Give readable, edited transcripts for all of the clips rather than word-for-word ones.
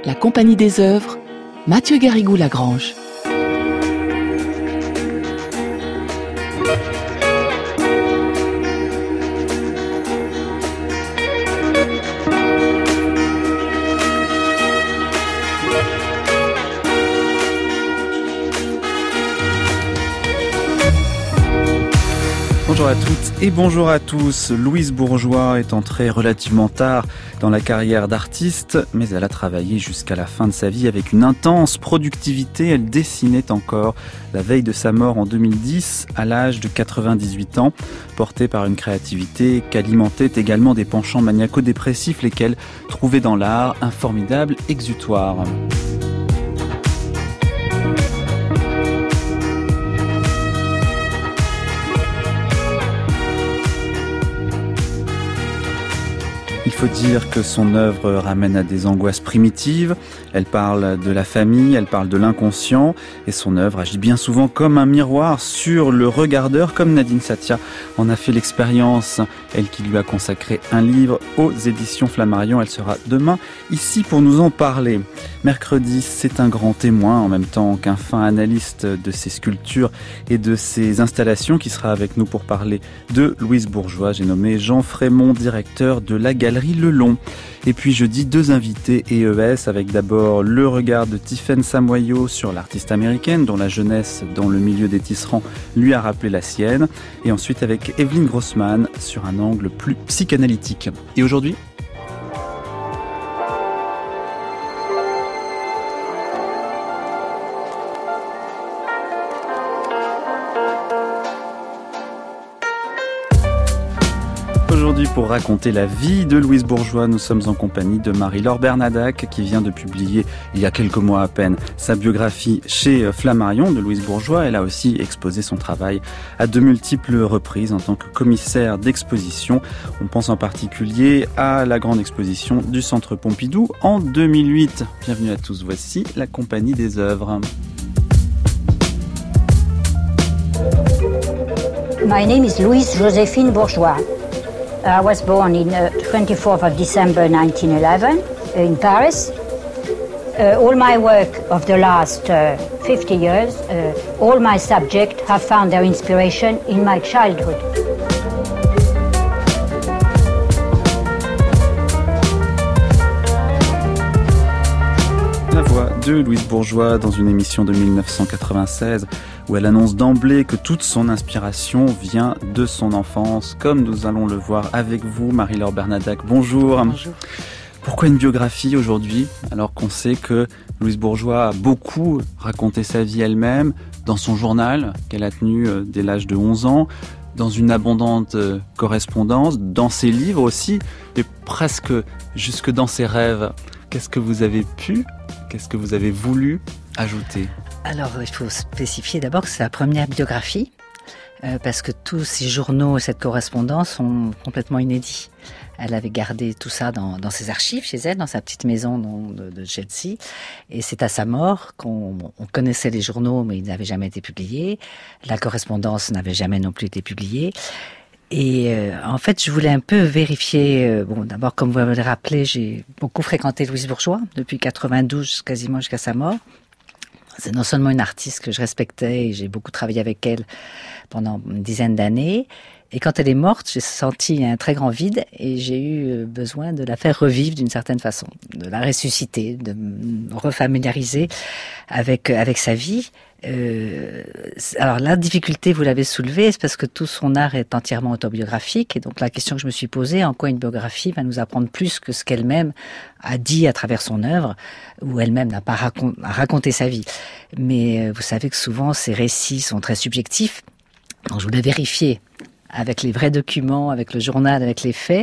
La Compagnie des œuvres, Mathieu Garrigou-Lagrange. Bonjour à toutes et bonjour à tous. Louise Bourgeois est entrée relativement tard dans la carrière d'artiste, mais elle a travaillé jusqu'à la fin de sa vie avec une intense productivité. Elle dessinait encore la veille de sa mort en 2010, à l'âge de 98 ans, portée par une créativité qu'alimentaient également des penchants maniaco-dépressifs, lesquels trouvaient dans l'art un formidable exutoire. Il faut dire que son œuvre ramène à des angoisses primitives. Elle parle de la famille, elle parle de l'inconscient. Et son œuvre agit bien souvent comme un miroir sur le regardeur, comme Nadine Satia en a fait l'expérience. Elle qui lui a consacré un livre aux éditions Flammarion. Elle sera demain ici pour nous en parler. Mercredi, c'est un grand témoin en même temps qu'un fin analyste de ses sculptures et de ses installations qui sera avec nous pour parler de Louise Bourgeois. J'ai nommé Jean Frémont, directeur de la Galerie Le Long. Et puis jeudi, deux invités EES avec d'abord le regard de Tiffaine Samoyau sur l'artiste américaine dont la jeunesse dans le milieu des tisserands lui a rappelé la sienne. Et ensuite avec Evelyne Grossman sur un angle plus psychanalytique. Et aujourd'hui ? Aujourd'hui, pour raconter la vie de Louise Bourgeois, nous sommes en compagnie de Marie-Laure Bernadac qui vient de publier, il y a quelques mois à peine, sa biographie chez Flammarion de Louise Bourgeois. Elle a aussi exposé son travail à de multiples reprises en tant que commissaire d'exposition. On pense en particulier à la grande exposition du Centre Pompidou en 2008. Bienvenue à tous, voici la Compagnie des œuvres. My name is Louise Joséphine Bourgeois. I was born in 24th of December 1911 in Paris. All my work of the last 50 years, all my subjects have found their inspiration in my childhood. La voix de Louise Bourgeois dans une émission de 1996 où elle annonce d'emblée que toute son inspiration vient de son enfance, comme nous allons le voir avec vous, Marie-Laure Bernadac. Bonjour. Bonjour. Pourquoi une biographie aujourd'hui, alors qu'on sait que Louise Bourgeois a beaucoup raconté sa vie elle-même dans son journal qu'elle a tenu dès l'âge de 11 ans, dans une abondante correspondance, dans ses livres aussi, et presque jusque dans ses rêves. Qu'est-ce que vous avez voulu ajouter ? Alors, il faut spécifier d'abord que c'est la première biographie, parce que tous ces journaux et cette correspondance sont complètement inédits. Elle avait gardé tout ça dans ses archives chez elle, dans sa petite maison de Chelsea. Et c'est à sa mort qu'on connaissait les journaux, mais ils n'avaient jamais été publiés. La correspondance n'avait jamais non plus été publiée. Et en fait, je voulais un peu vérifier. D'abord, comme vous l'avez rappelé, j'ai beaucoup fréquenté Louise Bourgeois depuis 92, quasiment jusqu'à sa mort. C'est non seulement une artiste que je respectais et j'ai beaucoup travaillé avec elle pendant une dizaine d'années. Et quand elle est morte, j'ai senti un très grand vide et j'ai eu besoin de la faire revivre d'une certaine façon, de la ressusciter, de me refamiliariser avec sa vie. Alors la difficulté, vous l'avez soulevée, c'est parce que tout son art est entièrement autobiographique. Et donc la question que je me suis posée, en quoi une biographie va nous apprendre plus que ce qu'elle-même a dit à travers son œuvre, où elle-même n'a pas raconté sa vie. Mais vous savez que souvent ces récits sont très subjectifs. Donc je voulais vérifier avec les vrais documents, avec le journal, avec les faits,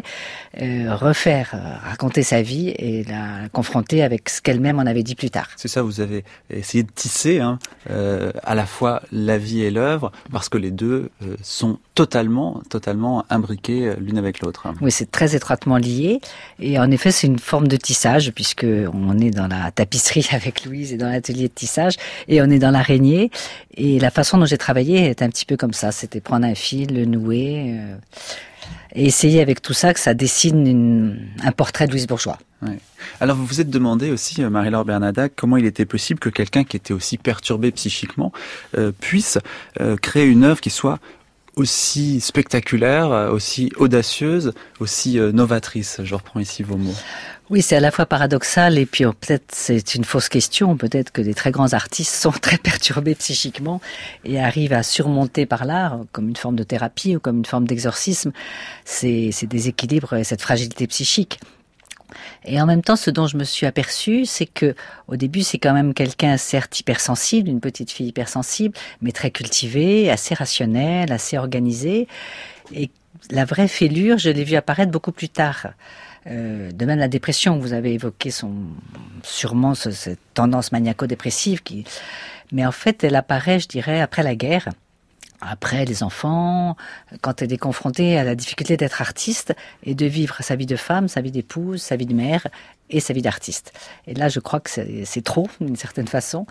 raconter sa vie et la confronter avec ce qu'elle-même en avait dit plus tard. C'est ça, vous avez essayé de tisser à la fois la vie et l'œuvre, parce que les deux sont totalement imbriqués l'une avec l'autre. Oui, c'est très étroitement lié. Et en effet, c'est une forme de tissage, puisque on est dans la tapisserie avec Louise et dans l'atelier de tissage, et on est dans l'araignée. Et la façon dont j'ai travaillé est un petit peu comme ça. C'était prendre un fil, le nouer, et essayer avec tout ça que ça dessine un portrait de Louise Bourgeois. Ouais. Alors vous vous êtes demandé aussi, Marie-Laure Bernadac, comment il était possible que quelqu'un qui était aussi perturbé psychiquement puisse créer une œuvre qui soit aussi spectaculaire, aussi audacieuse, aussi novatrice. Je reprends ici vos mots. Oui, c'est à la fois paradoxal et puis peut-être c'est une fausse question. Peut-être que des très grands artistes sont très perturbés psychiquement et arrivent à surmonter par l'art, comme une forme de thérapie ou comme une forme d'exorcisme, ces déséquilibres et cette fragilité psychique. Et en même temps, ce dont je me suis aperçue, c'est que au début, c'est quand même quelqu'un certes hypersensible, une petite fille hypersensible, mais très cultivée, assez rationnelle, assez organisée. Et la vraie fêlure, je l'ai vue apparaître beaucoup plus tard. De même la dépression, vous avez évoqué sûrement cette tendance maniaco-dépressive mais en fait elle apparaît, je dirais, après la guerre, après les enfants, quand elle est confrontée à la difficulté d'être artiste et de vivre sa vie de femme, sa vie d'épouse, sa vie de mère et sa vie d'artiste. Et là je crois que c'est trop d'une certaine façon.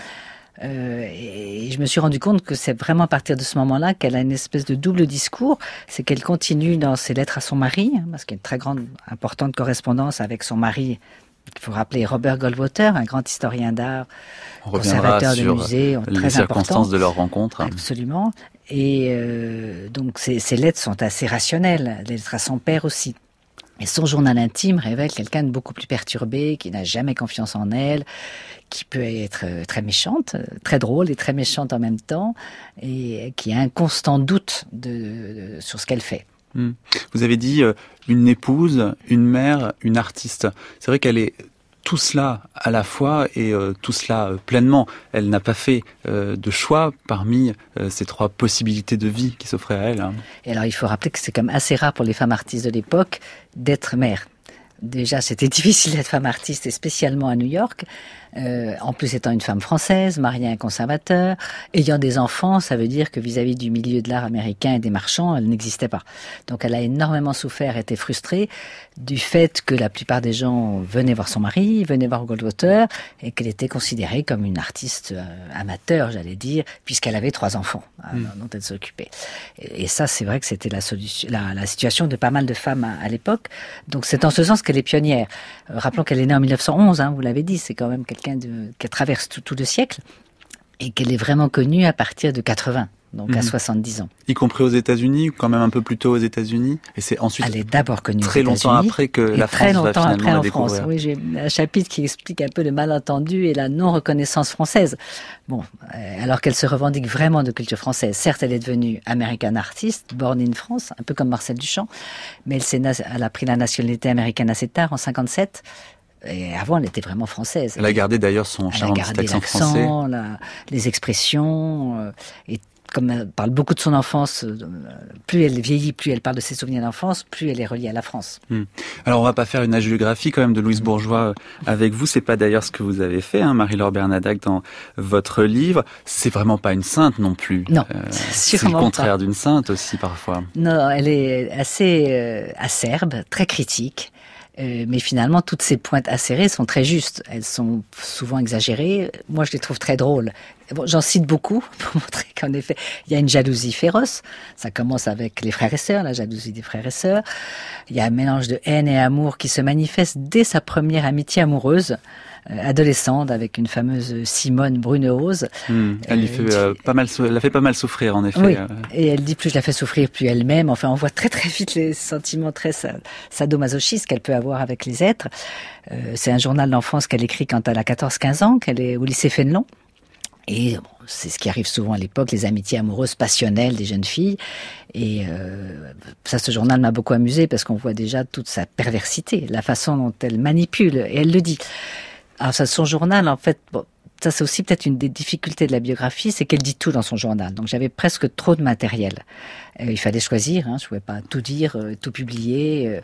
Et je me suis rendu compte que c'est vraiment à partir de ce moment-là qu'elle a une espèce de double discours. C'est qu'elle continue dans ses lettres à son mari, parce qu'il y a une très grande, importante correspondance avec son mari. Il faut rappeler Robert Goldwater, un grand historien d'art, conservateur de musée, très les circonstances important. De leur rencontre. Absolument. Et donc ces lettres sont assez rationnelles, les lettres à son père aussi. Et son journal intime révèle quelqu'un de beaucoup plus perturbé, qui n'a jamais confiance en elle, qui peut être très méchante, très drôle et très méchante en même temps, et qui a un constant doute sur ce qu'elle fait. Vous avez dit une épouse, une mère, une artiste. C'est vrai qu'elle est tout cela à la fois et tout cela pleinement. Elle n'a pas fait de choix parmi ces trois possibilités de vie qui s'offraient à elle. Et alors il faut rappeler que c'est quand même assez rare pour les femmes artistes de l'époque d'être mères. Déjà, c'était difficile d'être femme artiste, et spécialement à New York. En plus, étant une femme française, mariée à un conservateur, ayant des enfants, ça veut dire que vis-à-vis du milieu de l'art américain et des marchands, elle n'existait pas. Donc, elle a énormément souffert, était frustrée du fait que la plupart des gens venaient voir son mari, venaient voir Goldwater, et qu'elle était considérée comme une artiste amateur, j'allais dire, puisqu'elle avait 3 enfants dont elle s'occupait. Et ça, c'est vrai que c'était la situation de pas mal de femmes à l'époque. Donc, c'est en ce sens qu'elle est pionnière. Rappelons qu'elle est née en 1911, vous l'avez dit, c'est quand même quelqu'un qui traverse tout le siècle, et qu'elle est vraiment connue à partir de 80, donc à 70 ans. Y compris aux États-Unis, ou quand même un peu plus tôt aux États-Unis, et c'est ensuite elle est d'abord connue très aux longtemps après que la France va finalement la découvrir. France. Oui, j'ai un chapitre qui explique un peu le malentendu et la non-reconnaissance française. Bon, alors qu'elle se revendique vraiment de culture française. Certes, elle est devenue American artist, born in France, un peu comme Marcel Duchamp, mais elle a pris la nationalité américaine assez tard, en 57. Et avant, elle était vraiment française. Elle a gardé d'ailleurs son charmant petit accent français. Les expressions. Et comme elle parle beaucoup de son enfance, plus elle vieillit, plus elle parle de ses souvenirs d'enfance, plus elle est reliée à la France. Alors, on va pas faire une hagiographie quand même de Louise Bourgeois avec vous. C'est pas d'ailleurs ce que vous avez fait, Marie-Laure Bernadac, dans votre livre. C'est vraiment pas une sainte non plus. Non, c'est le contraire d'une sainte aussi parfois. Non, elle est assez acerbe, très critique. Mais finalement, toutes ces pointes acérées sont très justes. Elles sont souvent exagérées. Moi, je les trouve très drôles. Bon, j'en cite beaucoup pour montrer qu'en effet, il y a une jalousie féroce. Ça commence avec les frères et sœurs, la jalousie des frères et sœurs. Il y a un mélange de haine et amour qui se manifeste dès sa première amitié amoureuse, adolescente, avec une fameuse Simone Brunehaus. Elle lui fait elle a fait pas mal souffrir, en effet. Oui, et elle dit plus je la fais souffrir, plus elle m'aime. Enfin, on voit très très vite les sentiments très sadomasochistes qu'elle peut avoir avec les êtres. C'est un journal d'enfance qu'elle écrit quand elle a 14-15 ans, qu'elle est au lycée Fénelon. Et bon, c'est ce qui arrive souvent à l'époque, les amitiés amoureuses passionnelles des jeunes filles. Et ça, ce journal m'a beaucoup amusé parce qu'on voit déjà toute sa perversité, la façon dont elle manipule. Et elle le dit. Alors ça, son journal, en fait, bon, ça c'est aussi peut-être une des difficultés de la biographie, c'est qu'elle dit tout dans son journal. Donc j'avais presque trop de matériel. Il fallait choisir, je ne pouvais pas tout dire, tout publier.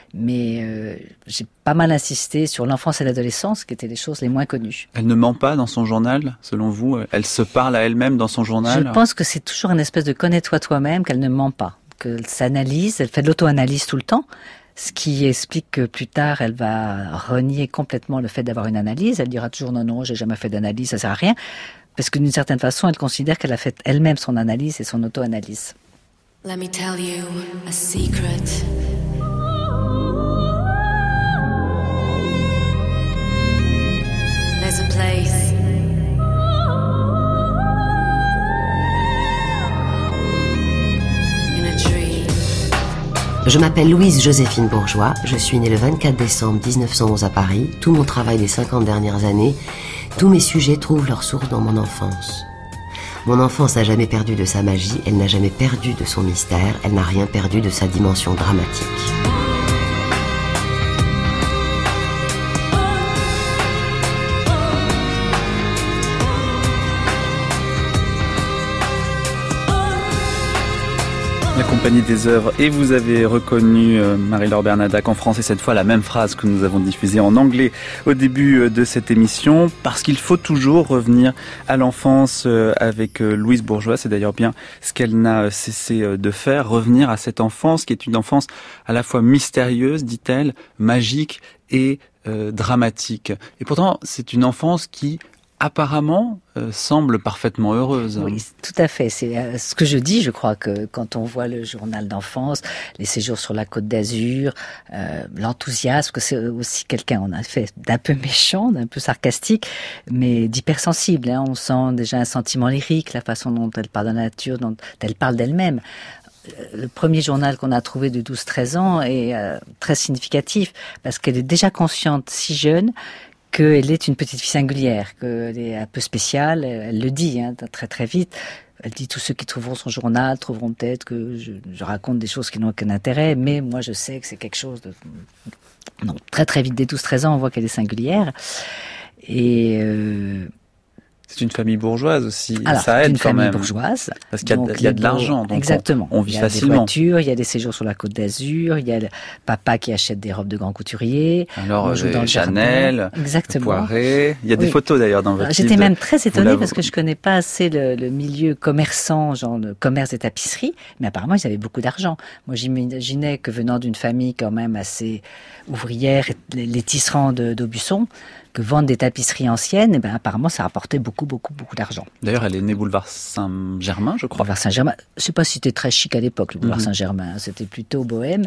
Mais j'ai pas mal insisté sur l'enfance et l'adolescence, qui étaient les choses les moins connues. Elle ne ment pas dans son journal, selon vous? Elle se parle à elle-même dans son journal? Je pense que c'est toujours une espèce de connais-toi toi-même, qu'elle ne ment pas. Qu'elle s'analyse, elle fait de l'auto-analyse tout le temps. Ce qui explique que plus tard, elle va renier complètement le fait d'avoir une analyse. Elle dira toujours non, j'ai jamais fait d'analyse, ça sert à rien. Parce que d'une certaine façon, elle considère qu'elle a fait elle-même son analyse et son auto-analyse. Let me tell you a secret. Je m'appelle Louise Joséphine Bourgeois, je suis née le 24 décembre 1911 à Paris. Tout mon travail des 50 dernières années, tous mes sujets trouvent leur source dans mon enfance. Mon enfance n'a jamais perdu de sa magie, elle n'a jamais perdu de son mystère, elle n'a rien perdu de sa dimension dramatique. La Compagnie des œuvres, et vous avez reconnu Marie-Laure Bernadac en français, cette fois la même phrase que nous avons diffusée en anglais au début de cette émission, parce qu'il faut toujours revenir à l'enfance avec Louise Bourgeois. C'est d'ailleurs bien ce qu'elle n'a cessé de faire, revenir à cette enfance qui est une enfance à la fois mystérieuse, dit-elle, magique et dramatique. Et pourtant, c'est une enfance qui apparemment semble parfaitement heureuse. Oui, tout à fait. C'est ce que je dis. Je crois que quand on voit le journal d'enfance, les séjours sur la Côte d'Azur, l'enthousiasme, que c'est aussi quelqu'un, on a fait d'un peu méchant, d'un peu sarcastique, mais d'hypersensible. On sent déjà un sentiment lyrique, la façon dont elle parle de la nature, dont elle parle d'elle-même. Le premier journal qu'on a trouvé de 12-13 ans est très significatif parce qu'elle est déjà consciente, si jeune, qu'elle est une petite fille singulière, qu'elle est un peu spéciale, elle le dit très très vite. Elle dit tous ceux qui trouveront son journal trouveront peut-être que je raconte des choses qui n'ont aucun intérêt, mais moi je sais que c'est quelque chose de... Donc très très vite, dès 12-13 ans, on voit qu'elle est singulière. Et... C'est une famille bourgeoise aussi, alors, ça aide quand même. C'est une famille bourgeoise. Parce qu'il y a de l'argent, donc exactement. On vit facilement. Il y a des voitures, il y a des séjours sur la Côte d'Azur, il y a le papa qui achète des robes de grands couturiers. Alors, Chanel, Poiret, il y a des photos d'ailleurs dans votre livre. J'étais même très étonnée parce que je connais pas assez le milieu commerçant, genre le commerce des tapisseries, mais apparemment ils avaient beaucoup d'argent. Moi j'imaginais que venant d'une famille quand même assez ouvrière, les tisserands d'Aubusson, que vendre des tapisseries anciennes, apparemment ça rapportait beaucoup d'argent. D'ailleurs, elle est née boulevard Saint-Germain, je crois. Boulevard Saint-Germain, je sais pas si c'était très chic à l'époque, le boulevard Saint-Germain, c'était plutôt bohème.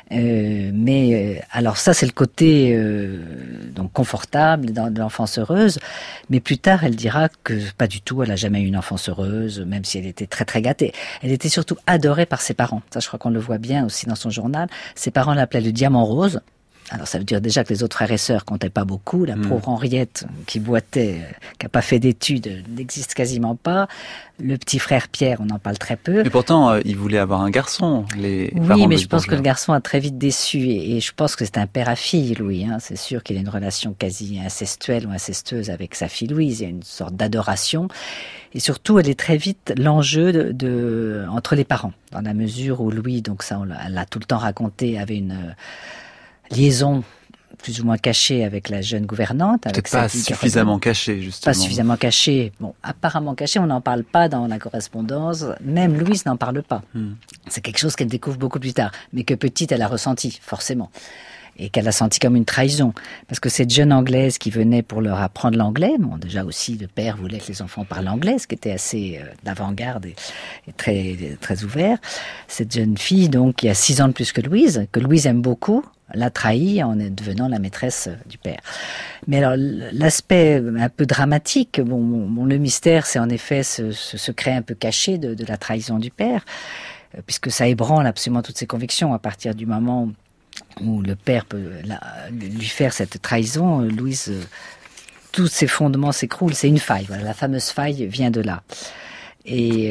Alors ça, c'est le côté donc confortable de l'enfance heureuse. Mais plus tard, elle dira que pas du tout, elle a jamais eu une enfance heureuse, même si elle était très très gâtée. Elle était surtout adorée par ses parents. Ça, je crois qu'on le voit bien aussi dans son journal. Ses parents l'appelaient le diamant rose. Alors ça veut dire déjà que les autres frères et sœurs comptaient pas beaucoup. La pauvre Henriette, qui boitait, qui a pas fait d'études, n'existe quasiment pas. Le petit frère Pierre, on en parle très peu. Mais pourtant, il voulait avoir un garçon, les parents. Oui, mais je pense que le garçon a très vite déçu. Et je pense que c'est un père à fille, Louis. C'est sûr qu'il a une relation quasi incestuelle ou incestueuse avec sa fille Louise. Il y a une sorte d'adoration. Et surtout, elle est très vite l'enjeu entre les parents. Dans la mesure où Louis, donc ça, elle l'a tout le temps raconté, avait une liaison plus ou moins cachée avec la jeune gouvernante. Peut-être pas suffisamment cachée, justement. Pas suffisamment cachée. Bon, apparemment cachée, on n'en parle pas dans la correspondance. Même Louise n'en parle pas. C'est quelque chose qu'elle découvre beaucoup plus tard. Mais que petite, elle a ressenti, forcément. Et qu'elle a senti comme une trahison. Parce que cette jeune Anglaise qui venait pour leur apprendre l'anglais, bon, déjà aussi, le père voulait que les enfants parlent anglais, ce qui était assez d'avant-garde et très, très ouvert. Cette jeune fille, donc, qui a 6 ans de plus que Louise aime beaucoup, l'a trahi en devenant la maîtresse du père. Mais alors, l'aspect un peu dramatique, le mystère, c'est en effet ce secret un peu caché de la trahison du père, puisque ça ébranle absolument toutes ses convictions à partir du moment où le père peut lui faire cette trahison. Louise, tous ses fondements s'écroulent, c'est une faille. Voilà, la fameuse faille vient de là. Et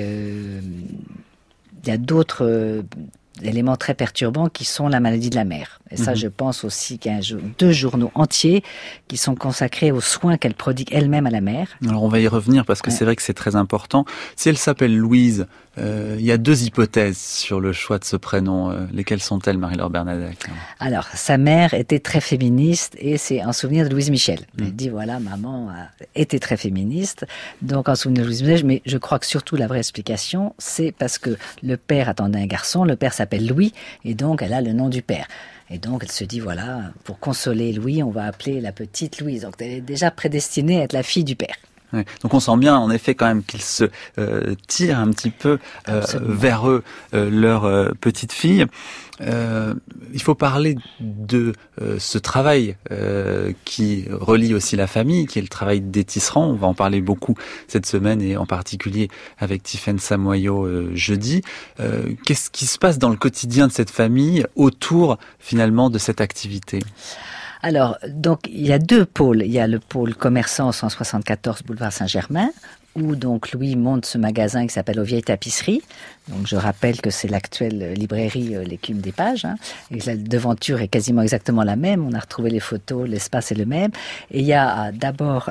il y a d'autres éléments très perturbants qui sont la maladie de la mère. Et ça, je pense aussi qu'il y a 2 journaux entiers qui sont consacrés aux soins qu'elle prodigue elle-même à la mère. Alors on va y revenir parce que c'est vrai que c'est très important. Si elle s'appelle Louise, il y a 2 hypothèses sur le choix de ce prénom. Lesquelles sont-elles, Marie-Laure Bernadac ? Alors, sa mère était très féministe et c'est un souvenir de Louise Michel. Elle dit, voilà, maman était très féministe, donc en souvenir de Louise Michel. Mais je crois que surtout la vraie explication, c'est parce que le père attendait un garçon, le père s'appelle Louis et donc elle a le nom du père. Et donc, elle se dit, voilà, pour consoler Louis, on va appeler la petite Louise. Donc, elle est déjà prédestinée à être la fille du père. Ouais. Donc on sent bien en effet quand même qu'ils se tirent un petit peu vers eux, leur petite fille. Il faut parler de ce travail qui relie aussi la famille, qui est le travail des tisserands. On va en parler beaucoup cette semaine et en particulier avec Tiffaine Samoyo jeudi. Qu'est-ce qui se passe dans le quotidien de cette famille autour finalement de cette activité ? Alors, donc, il y a deux pôles. Il y a le pôle commerçant 174 boulevard Saint-Germain, où donc Louis monte ce magasin qui s'appelle Aux Vieilles Tapisseries. Donc, je rappelle que c'est l'actuelle librairie L'Écume des Pages. Hein, et la devanture est quasiment exactement la même. On a retrouvé les photos, l'espace est le même. Et il y a d'abord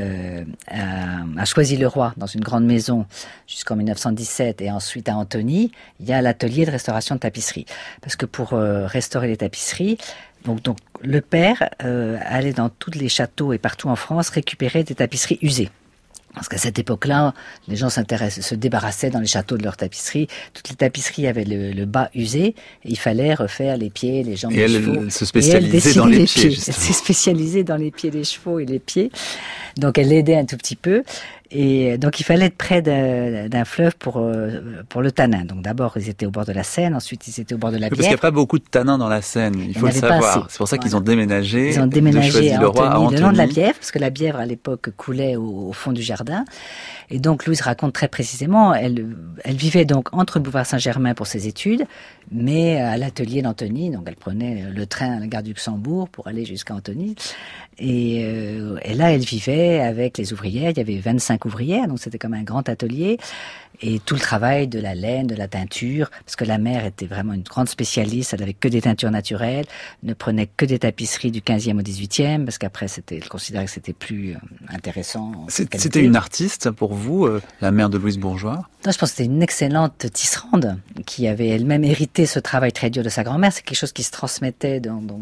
à Choisy-le-Roi, dans une grande maison, jusqu'en 1917, et ensuite à Antony, il y a l'atelier de restauration de tapisserie. Parce que pour restaurer les tapisseries, donc le père allait dans tous les châteaux et partout en France récupérer des tapisseries usées. Parce qu'à cette époque-là, les gens se débarrassaient dans les châteaux de leurs tapisseries. Toutes les tapisseries avaient le bas usé. Et il fallait refaire les pieds, les jambes, les chevaux. Elle se spécialisait dans les pieds, justement. Elle s'est spécialisée dans les pieds des chevaux et les pieds. Donc elle l'aidait un tout petit peu. Et donc il fallait être près d'un fleuve pour le tanin. Donc d'abord ils étaient au bord de la Seine, ensuite ils étaient au bord de la Bièvre. Parce qu'il n'y a pas beaucoup de tanins dans la Seine, il faut le savoir. C'est pour ça qu'ils ont déménagé. Ils ont déménagé de Choisy-le-Roi à Antony. Le long de la Bièvre, parce que la Bièvre à l'époque coulait au fond du jardin. Et donc Louise raconte très précisément, elle vivait donc entre boulevard Saint-Germain pour ses études, mais à l'atelier d'Antony. Donc elle prenait le train à la gare du Luxembourg pour aller jusqu'à Antony. Et là, elle vivait avec les ouvrières. Il y avait 25 ouvrières, donc c'était comme un grand atelier. Et tout le travail de la laine, de la teinture, parce que la mère était vraiment une grande spécialiste, elle avait que des teintures naturelles, ne prenait que des tapisseries du 15e au 18e, parce qu'après, elle considérait que c'était plus intéressant. C'était une artiste pour vous, la mère de Louise Bourgeois ? Non, je pense que c'était une excellente tisserande qui avait elle-même hérité ce travail très dur de sa grand-mère. C'est quelque chose qui se transmettait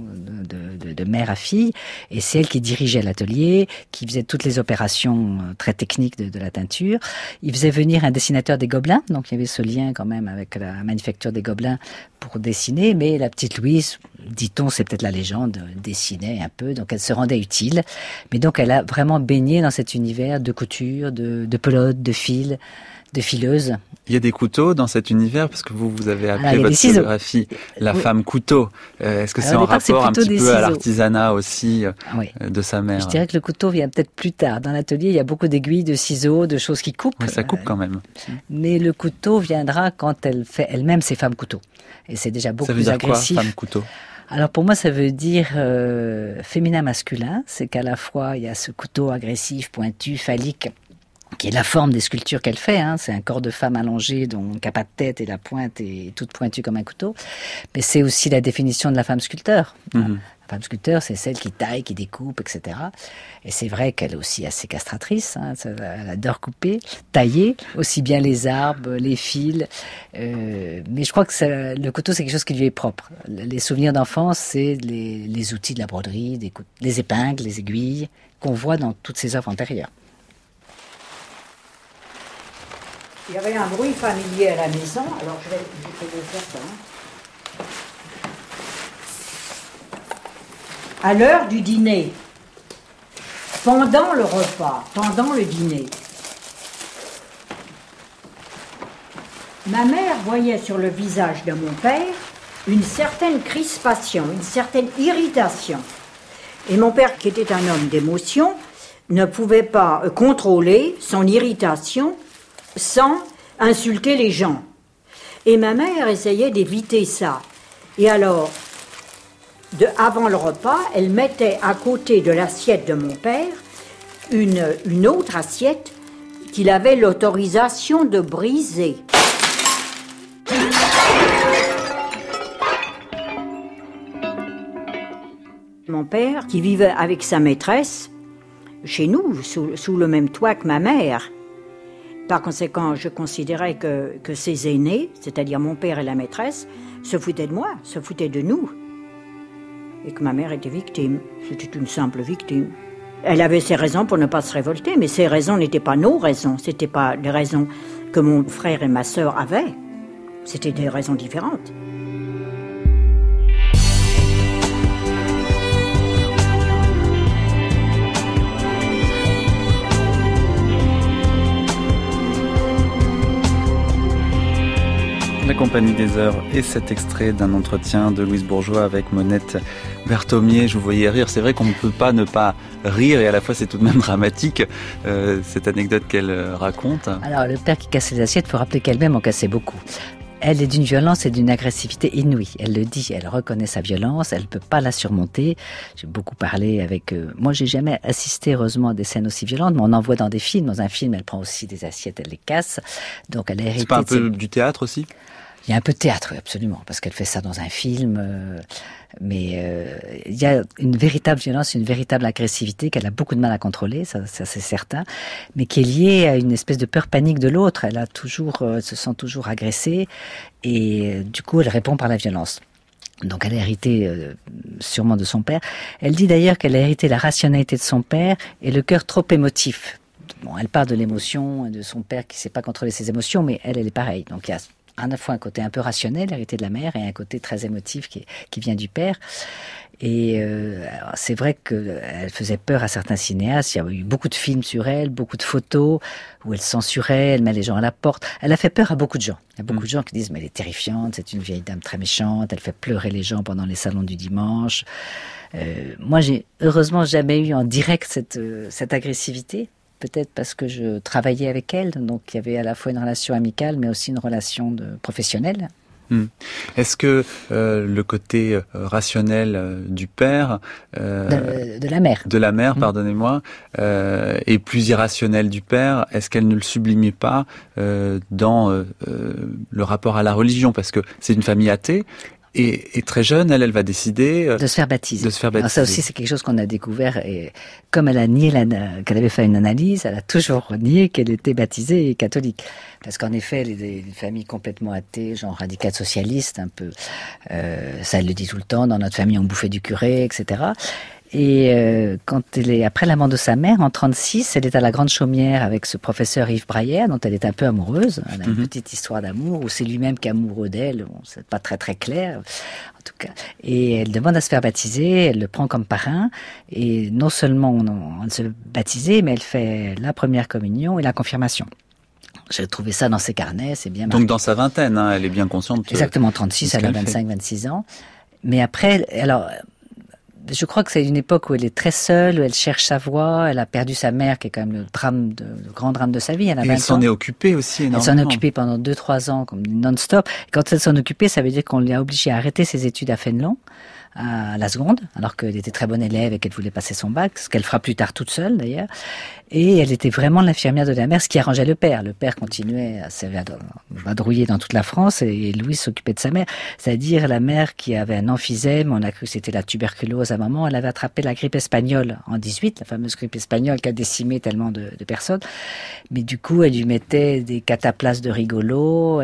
de mère à fille. Et c'est elle qui dirigeait l'atelier, qui faisait toutes les opérations très techniques de la teinture. Il faisait venir un dessinateur des Gobelins. Donc il y avait ce lien quand même avec la manufacture des Gobelins pour dessiner. Mais la petite Louise, dit-on, c'est peut-être la légende, dessinait un peu. Donc elle se rendait utile. Mais donc elle a vraiment baigné dans cet univers de couture, de pelote, de fil, de fileuse. Il y a des couteaux dans cet univers, parce que vous avez appelé votre photographie la femme couteau. Est-ce que c'est en rapport un petit peu à l'artisanat aussi de sa mère ? Je dirais que le couteau vient peut-être plus tard. Dans l'atelier, il y a beaucoup d'aiguilles, de ciseaux, de choses qui coupent. Oui, ça coupe quand même. Mais le couteau viendra quand elle fait elle-même ses femmes couteaux. Et c'est déjà beaucoup plus agressif. Ça veut dire quoi, femme couteau ? Alors pour moi, ça veut dire féminin-masculin. C'est qu'à la fois, il y a ce couteau agressif, pointu, phallique, qui est la forme des sculptures qu'elle fait. Hein. C'est un corps de femme allongé, donc qui n'a pas de tête et la pointe est toute pointue comme un couteau. Mais c'est aussi la définition de la femme sculpteur. La femme sculpteur, c'est celle qui taille, qui découpe, etc. Et c'est vrai qu'elle est aussi assez castratrice. Hein. Elle adore couper, tailler, aussi bien les arbres, les fils. Mais je crois que le couteau, c'est quelque chose qui lui est propre. Les souvenirs d'enfance, c'est les outils de la broderie, les épingles, les aiguilles, qu'on voit dans toutes ses œuvres antérieures. Il y avait un bruit familier à la maison, alors je vais vous faire ça. À l'heure du dîner, pendant le repas, pendant le dîner, ma mère voyait sur le visage de mon père une certaine crispation, une certaine irritation. Et mon père, qui était un homme d'émotion, ne pouvait pas contrôler son irritation sans insulter les gens. Et ma mère essayait d'éviter ça. Et alors, avant le repas, elle mettait à côté de l'assiette de mon père une autre assiette qu'il avait l'autorisation de briser. Mon père, qui vivait avec sa maîtresse, chez nous, sous le même toit que ma mère. Par conséquent, je considérais que ses aînés, c'est-à-dire mon père et la maîtresse, se foutaient de moi, se foutaient de nous. Et que ma mère était victime. C'était une simple victime. Elle avait ses raisons pour ne pas se révolter, mais ces raisons n'étaient pas nos raisons. C'était pas les raisons que mon frère et ma sœur avaient. C'était des raisons différentes. la Compagnie des Œuvres et cet extrait d'un entretien de Louise Bourgeois avec Monette Berthomier. Je vous voyais rire. C'est vrai qu'on ne peut pas ne pas rire et à la fois c'est tout de même dramatique cette anecdote qu'elle raconte. Alors le père qui cassait les assiettes, il faut rappeler qu'elle-même en cassait beaucoup. Elle est d'une violence et d'une agressivité inouïe. Elle le dit, elle reconnaît sa violence, elle ne peut pas la surmonter. J'ai beaucoup parlé avec... Moi, j'ai jamais assisté, heureusement, à des scènes aussi violentes, mais on en voit dans des films. Dans un film, elle prend aussi des assiettes, elle les casse. Donc, elle a hérité... C'est pas un peu du théâtre aussi ? Il y a un peu de théâtre, oui, absolument, parce qu'elle fait ça dans un film. Mais il y a une véritable violence, une véritable agressivité qu'elle a beaucoup de mal à contrôler, ça c'est certain, mais qui est liée à une espèce de peur panique de l'autre. Elle se sent toujours agressée et du coup elle répond par la violence. Donc elle a hérité sûrement de son père. Elle dit d'ailleurs qu'elle a hérité la rationalité de son père et le cœur trop émotif. Bon, elle parle de l'émotion, de son père qui ne sait pas contrôler ses émotions, mais elle est pareille. Donc il y a à la fois un côté un peu rationnel, hérité de la mère, et un côté très émotif qui vient du père. Et c'est vrai qu'elle faisait peur à certains cinéastes. Il y a eu beaucoup de films sur elle, beaucoup de photos où elle censurait, elle met les gens à la porte. Elle a fait peur à beaucoup de gens. Il y a beaucoup de gens qui disent « mais elle est terrifiante, c'est une vieille dame très méchante, elle fait pleurer les gens pendant les salons du dimanche ». Moi, j'ai heureusement jamais eu en direct cette agressivité. Peut-être parce que je travaillais avec elle, donc il y avait à la fois une relation amicale, mais aussi une relation professionnelle. Est-ce que le côté rationnel du père... de la mère. Pardonnez-moi, est plus irrationnel du père? Est-ce qu'elle ne le sublimait pas dans le rapport à la religion? Parce que c'est une famille athée. Et très jeune, elle va décider de se faire baptiser. Alors ça aussi, c'est quelque chose qu'on a découvert. Et comme elle a nié qu'elle avait fait une analyse, elle a toujours nié qu'elle était baptisée et catholique. Parce qu'en effet, les familles complètement athées, genre radicales socialistes, un peu, ça elle le dit tout le temps. Dans notre famille, on bouffait du curé, etc. Et quand après la mort de sa mère, en 36, elle est à la Grande Chaumière avec ce professeur Yves Braillère, dont elle est un peu amoureuse. Elle a une petite histoire d'amour, où c'est lui-même qui est amoureux d'elle. Bon, c'est pas très très clair, en tout cas. Et elle demande à se faire baptiser, elle le prend comme parrain. Et non seulement on se baptisait, mais elle fait la première communion et la confirmation. J'ai trouvé ça dans ses carnets, c'est bien marqué. Donc dans sa vingtaine, hein, elle est bien consciente. Exactement, 36, elle a 25-26 ans. Mais après, alors... Je crois que c'est une époque où elle est très seule, où elle cherche sa voie. Elle a perdu sa mère, qui est quand même le grand drame de sa vie. Elle a 20 ans. Elle s'en est occupée aussi énormément. Elle s'en est occupée pendant 2-3 ans, comme non-stop. Et quand elle s'en occupait, ça veut dire qu'on l'a obligée à arrêter ses études à Fénelon, à la seconde, alors qu'elle était très bonne élève et qu'elle voulait passer son bac, ce qu'elle fera plus tard toute seule d'ailleurs. Et elle était vraiment l'infirmière de la mère, ce qui arrangeait le père. Le père continuait à se vadrouiller dans toute la France et Louise s'occupait de sa mère. C'est-à-dire la mère qui avait un emphysème, on a cru que c'était la tuberculose à un moment, elle avait attrapé la grippe espagnole en 18, la fameuse grippe espagnole qui a décimé tellement de personnes. Mais du coup, elle lui mettait des cataplasmes de rigolo,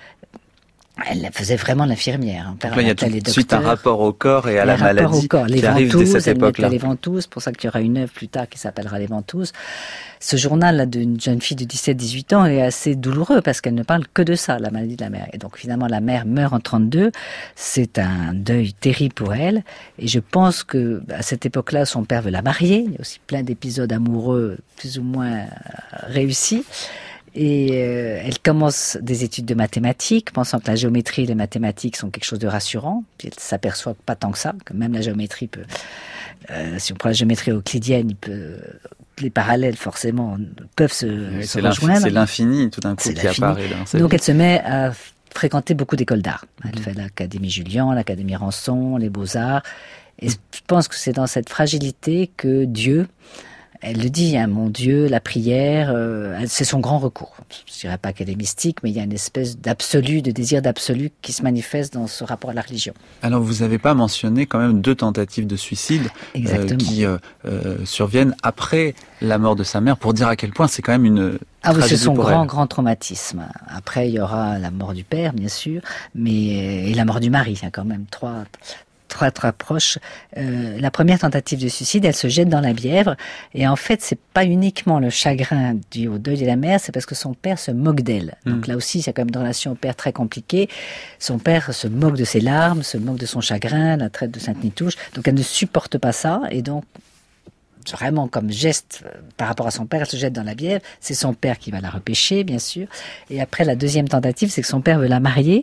elle faisait vraiment l'infirmière. Là, il y a tout de suite un rapport au corps et à la maladie les qui arrive dès cette époque-là. Les Ventouses, c'est pour ça qu'il y aura une œuvre plus tard qui s'appellera Les Ventouses. Ce journal-là d'une jeune fille de 17-18 ans est assez douloureux parce qu'elle ne parle que de ça, la maladie de la mère. Et donc finalement, la mère meurt en 32. C'est un deuil terrible pour elle. Et je pense que à cette époque-là, son père veut la marier. Il y a aussi plein d'épisodes amoureux plus ou moins réussis. Et elle commence des études de mathématiques, pensant que la géométrie et les mathématiques sont quelque chose de rassurant. Puis elle s'aperçoit pas tant que ça, que même la géométrie peut... si on prend la géométrie euclidienne, les parallèles, forcément, peuvent se rejoindre. C'est l'infini, tout d'un coup, qui apparaît. Donc elle se met à fréquenter beaucoup d'écoles d'art. Elle fait l'Académie Julian, l'Académie Ranson, les Beaux-Arts. Et je pense que c'est dans cette fragilité que Dieu... Elle le dit, hein, mon Dieu, la prière, c'est son grand recours. Je dirais pas qu'elle est mystique, mais il y a une espèce d'absolu, de désir d'absolu qui se manifeste dans ce rapport à la religion. Alors, vous n'avez pas mentionné quand même 2 tentatives de suicide qui surviennent après la mort de sa mère, pour dire à quel point c'est quand même une tragédie c'est son pour elle. grand traumatisme. Après, il y aura la mort du père, bien sûr, et la mort du mari. Il y a quand même très proche. La première tentative de suicide, elle se jette dans la Bièvre. Et en fait, c'est pas uniquement le chagrin dû au deuil de la mère, c'est parce que son père se moque d'elle. Donc là aussi, c'est quand même une relation au père très compliquée. Son père se moque de ses larmes, se moque de son chagrin, la traite de Sainte-Nitouche. Donc elle ne supporte pas ça. Et donc, vraiment comme geste par rapport à son père, elle se jette dans la Bièvre. C'est son père qui va la repêcher, bien sûr. Et après, la deuxième tentative, c'est que son père veut la marier.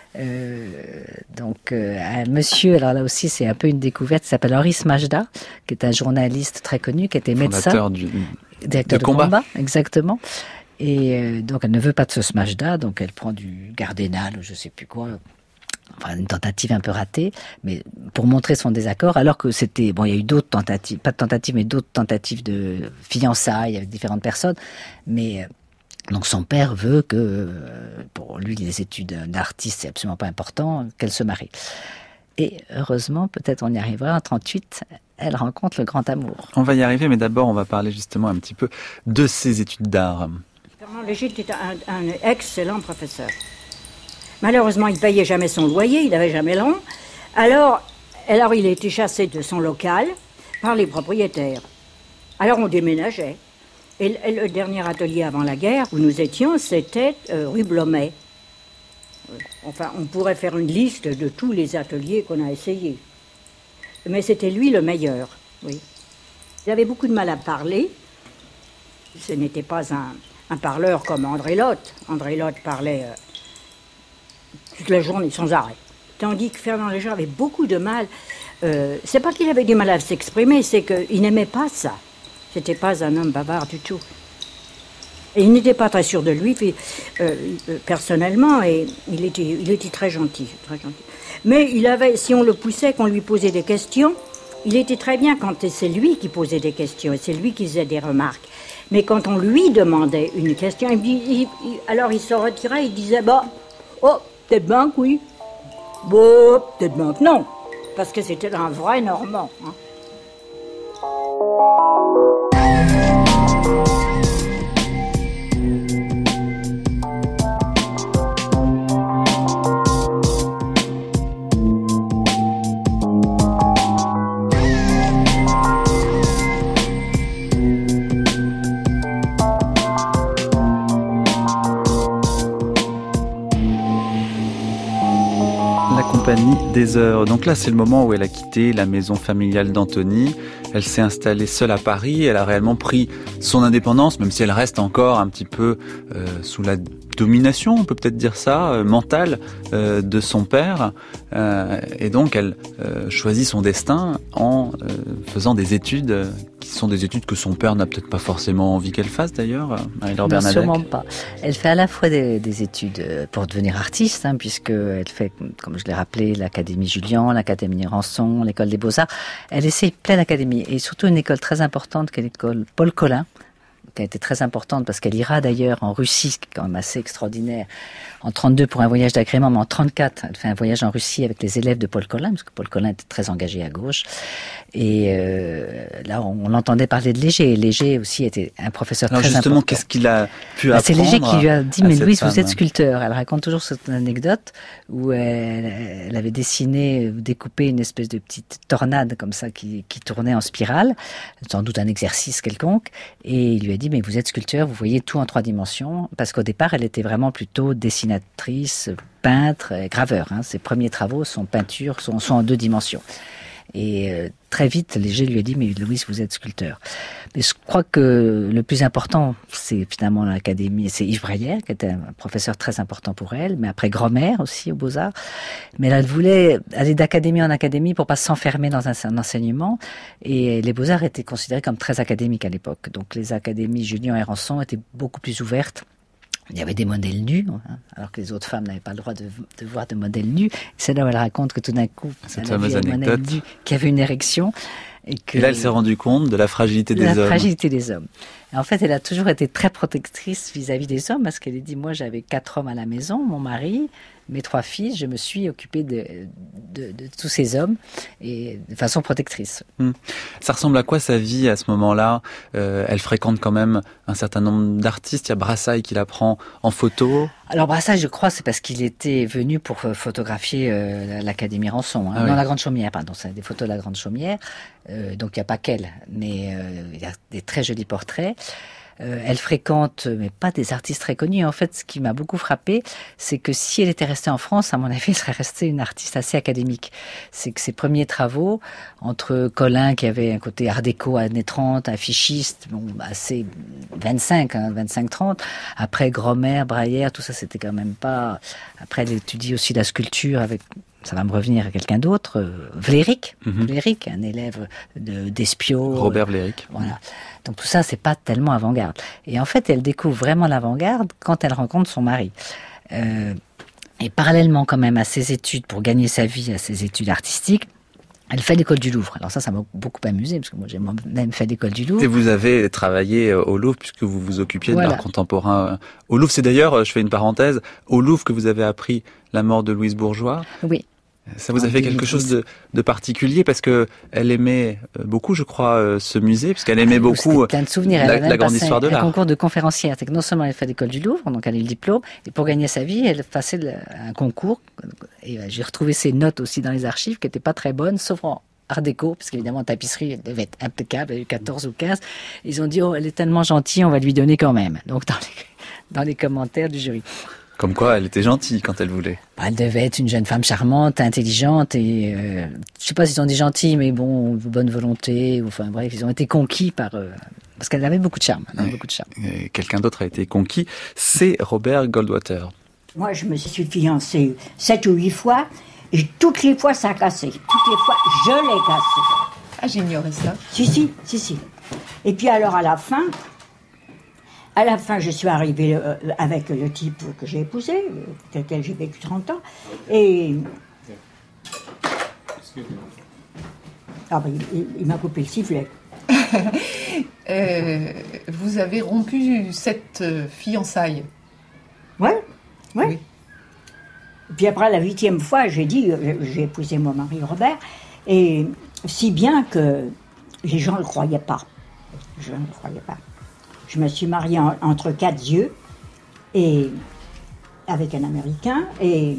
Un monsieur, alors là aussi c'est un peu une découverte, qui s'appelle Horis Majda, qui est un journaliste très connu, qui était médecin, directeur de combat, exactement. Et donc elle ne veut pas de ce Majda, donc elle prend du Gardénal ou je sais plus quoi, enfin une tentative un peu ratée, mais pour montrer son désaccord, alors que c'était, bon, il y a eu d'autres tentatives, pas de tentatives, mais d'autres tentatives de fiançailles avec différentes personnes, mais donc son père veut que, pour lui, les études d'artiste, c'est absolument pas important, qu'elle se marie. Et heureusement, peut-être on y arrivera, en 1938, elle rencontre le grand amour. On va y arriver, mais d'abord on va parler justement un petit peu de ses études d'art. Fernand Léger était un excellent professeur. Malheureusement, il ne payait jamais son loyer, il n'avait jamais long. Alors il a été chassé de son local par les propriétaires. Alors on déménageait. Et le dernier atelier avant la guerre où nous étions, c'était rue Blomet. Enfin, on pourrait faire une liste de tous les ateliers qu'on a essayés. Mais c'était lui le meilleur, oui. Il avait beaucoup de mal à parler. Ce n'était pas un parleur comme André Lotte. André Lotte parlait toute la journée, sans arrêt. Tandis que Fernand Léger avait beaucoup de mal. C'est pas qu'il avait du mal à s'exprimer, c'est qu'il n'aimait pas ça. C'était pas un homme bavard du tout. Et il n'était pas très sûr de lui, personnellement, et il était très gentil, très gentil. Mais si on le poussait, qu'on lui posait des questions, il était très bien quand c'est lui qui posait des questions, et c'est lui qui faisait des remarques. Mais quand on lui demandait une question, alors il se retirait, il disait, peut-être bien que oui. Bon, peut-être bien que non. Parce que c'était un vrai Normand, hein. Compagnie des Heures. Donc là, c'est le moment où elle a quitté la maison familiale d'Antony. Elle s'est installée seule à Paris. Elle a réellement pris son indépendance, même si elle reste encore un petit peu sous la domination, on peut peut-être dire ça, mentale de son père. Et donc, elle choisit son destin en faisant des études qui sont des études que son père n'a peut-être pas forcément envie qu'elle fasse d'ailleurs, Marie-Laure Bernadette. Non, sûrement pas. Elle fait à la fois des études pour devenir artiste, puisqu'elle fait, comme je l'ai rappelé, l'Académie Julian, l'Académie Rançon, l'École des Beaux-Arts. Elle essaye plein d'académies, et surtout une école très importante qui est l'école Paul Colin, qui a été très importante parce qu'elle ira d'ailleurs en Russie, ce qui est quand même assez extraordinaire, en 1932 pour un voyage d'agrément, mais en 1934, elle fait un voyage en Russie avec les élèves de Paul Colin, parce que Paul Colin était très engagé à gauche. Et là, on l'entendait parler de Léger. Et Léger aussi était un professeur très important. Alors justement, qu'est-ce qu'il a pu apprendre? C'est Léger qui lui a dit, mais Louise, vous êtes sculpteur. Elle raconte toujours cette anecdote où elle avait dessiné, découpé une espèce de petite tornade comme ça qui tournait en spirale, sans doute un exercice quelconque. Et il lui a dit, mais vous êtes sculpteur, vous voyez tout en 3 dimensions. Parce qu'au départ, elle était vraiment plutôt dessinatrice, peintre, graveur. Ses premiers travaux, son peinture, sont en 2 dimensions. Et très vite, Léger lui a dit, mais Louise, vous êtes sculpteur. Mais je crois que le plus important, c'est finalement l'académie, c'est Yves Breyer, qui était un professeur très important pour elle, mais après Gromer aussi aux Beaux-Arts. Mais elle voulait aller d'académie en académie pour pas s'enfermer dans un enseignement. Et les Beaux-Arts étaient considérés comme très académiques à l'époque. Donc les académies Julian et Rançon étaient beaucoup plus ouvertes. Il y avait des modèles nus, alors que les autres femmes n'avaient pas le droit de voir de modèles nus. C'est là où elle raconte que tout d'un coup, cette elle a vu un modèle nu qui avait une érection. Et là, elle s'est rendue compte de la fragilité des hommes. La fragilité des hommes. Et en fait, elle a toujours été très protectrice vis-à-vis des hommes, parce qu'elle a dit, moi, j'avais 4 hommes à la maison, mon mari, mes 3 fils, je me suis occupée de tous ces hommes, et de façon protectrice. Ça ressemble à quoi sa vie à ce moment-là? Elle fréquente quand même un certain nombre d'artistes. Il y a Brassailles qui la prend en photo. Alors Brassailles, je crois, c'est parce qu'il était venu pour photographier l'Académie Rançon. Ah oui. Non, la Grande Chaumière, pardon. C'est des photos de la Grande Chaumière. Donc il n'y a pas qu'elle, mais il y a des très jolis portraits. Elle fréquente, mais pas des artistes très connus. En fait, ce qui m'a beaucoup frappé, c'est que si elle était restée en France, à mon avis, elle serait restée une artiste assez académique. C'est que ses premiers travaux, entre Collin, qui avait un côté art déco, années 30, affichiste, assez 25-30. Après, Gromer, Braillère, tout ça, c'était quand même pas... Après, elle étudie aussi la sculpture avec... Ça va me revenir à quelqu'un d'autre, Vlerick, Vlerick, un élève d'Espiau. Robert Vlerick. Voilà. Donc tout ça, c'est pas tellement avant-garde. Et en fait, elle découvre vraiment l'avant-garde quand elle rencontre son mari. Et parallèlement quand même à ses études, pour gagner sa vie, à ses études artistiques, elle fait l'école du Louvre. Alors ça m'a beaucoup amusé, parce que moi j'ai même fait l'école du Louvre. Et vous avez travaillé au Louvre, puisque vous vous occupiez de l'art contemporain au Louvre. C'est d'ailleurs, je fais une parenthèse, au Louvre que vous avez appris la mort de Louise Bourgeois. Oui. Ça vous a fait quelque chose de particulier, parce que elle aimait beaucoup, je crois, ce musée, puisqu'elle aimait beaucoup plein de souvenirs. la grande histoire de l'art. Un concours de conférencière, c'est que non seulement elle fait l'école du Louvre, donc elle a eu le diplôme, et pour gagner sa vie, elle passait un concours. Et j'ai retrouvé ses notes aussi dans les archives, qui n'étaient pas très bonnes, sauf en art déco, parce qu'évidemment en tapisserie, elle devait être impeccable, elle a eu 14 ou 15. Ils ont dit, oh, elle est tellement gentille, on va lui donner quand même. Donc dans les commentaires du jury. Comme quoi, elle était gentille quand elle voulait. Elle devait être une jeune femme charmante, intelligente, et je sais pas s'ils ont dit gentille, mais bon, bonne volonté, ou, enfin bref, ils ont été conquis par... parce qu'elle avait beaucoup de charme. Et quelqu'un d'autre a été conquis, c'est Robert Goldwater. Moi, je me suis fiancée 7 ou 8 fois, et toutes les fois, ça a cassé. Toutes les fois, je l'ai cassé. Ah, j'ignorais ça. Si. Et puis alors, à la fin, je suis arrivée avec le type que j'ai épousé, avec lequel j'ai vécu 30 ans, et... Ah ben, il m'a coupé le sifflet. Vous avez rompu cette fiançaille. Ouais. Oui. Puis après, la 8e fois, j'ai épousé mon mari Robert, et si bien que les gens ne le croyaient pas. Je me suis mariée entre 4 yeux, et avec un Américain, et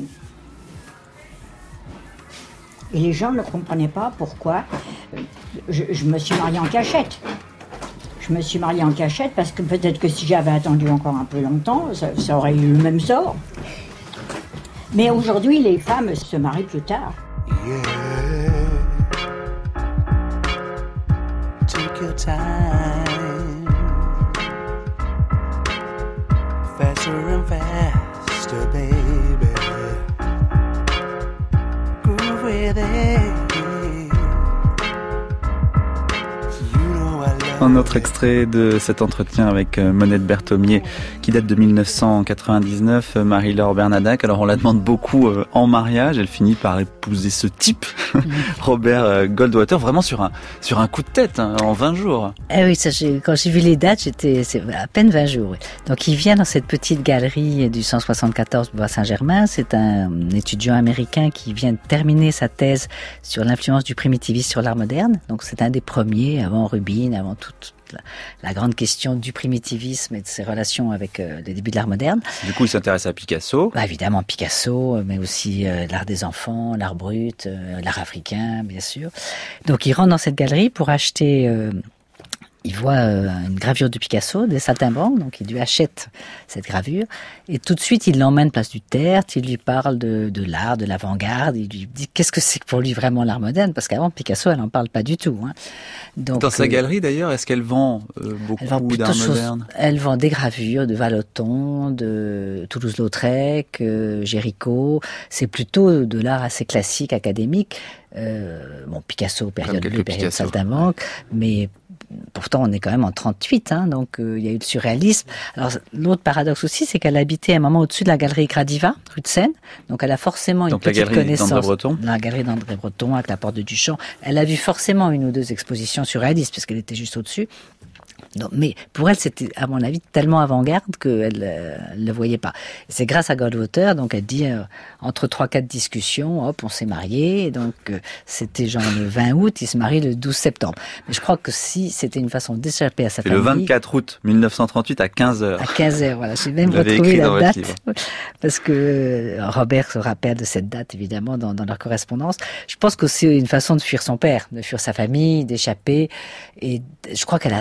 les gens ne comprenaient pas pourquoi je me suis mariée en cachette. Je me suis mariée en cachette parce que peut-être que si j'avais attendu encore un peu longtemps, ça aurait eu le même sort. Mais aujourd'hui, les femmes se marient plus tard. Yeah. Take your time. Faster and faster, baby. Groove with it. Un autre extrait de cet entretien avec Monette Berthomier qui date de 1999, Marie-Laure Bernadac. Alors on la demande beaucoup en mariage, elle finit par épouser ce type, Robert Goldwater, vraiment sur un coup de tête, en 20 jours. Eh oui, quand j'ai vu les dates, c'est à peine 20 jours. Oui. Donc il vient dans cette petite galerie du 174 boulevard Saint-Germain. C'est un étudiant américain qui vient de terminer sa thèse sur l'influence du primitivisme sur l'art moderne. Donc c'est un des premiers, avant Rubin, avant toute la grande question du primitivisme et de ses relations avec les débuts de l'art moderne. Du coup, il s'intéresse à Picasso. Évidemment, Picasso, mais aussi l'art des enfants, l'art brut, l'art africain, bien sûr. Donc, il rentre dans cette galerie pour acheter... il voit une gravure de Picasso, des saltimbanques, donc il lui achète cette gravure, et tout de suite il l'emmène place du Tertre, il lui parle de l'art, de l'avant-garde, il lui dit qu'est-ce que c'est pour lui vraiment l'art moderne, parce qu'avant Picasso elle n'en parle pas du tout. Donc, dans sa galerie d'ailleurs, est-ce qu'elle vend beaucoup d'art moderne ? Elle vend des gravures de Vallotton, de Toulouse-Lautrec, Géricault, c'est plutôt de l'art assez classique, académique. Picasso, période bleue, période saltimbanque, mais pourtant, on est quand même en 38, donc il y a eu le surréalisme. Alors, l'autre paradoxe aussi, c'est qu'elle habitait à un moment au-dessus de la galerie Gradiva, rue de Seine. Donc, elle a forcément une petite connaissance. La galerie d'André Breton, avec la porte de Duchamp. Elle a vu forcément une ou deux expositions surréalistes, puisqu'elle était juste au-dessus. Non, mais pour elle, c'était, à mon avis, tellement avant-garde qu'elle ne le voyait pas. C'est grâce à Goldwater, donc elle dit, entre 3-4 discussions, hop, on s'est mariés. Donc, c'était genre le 20 août, il se marie le 12 septembre. Mais je crois que si c'était une façon d'échapper à sa famille... le 24 août 1938 à 15h. À 15h, voilà. J'ai même retrouvé la date. Parce que Robert se rappelle de cette date, évidemment, dans leur correspondance. Je pense que c'est une façon de fuir son père, de fuir sa famille, d'échapper. Et je crois qu'elle a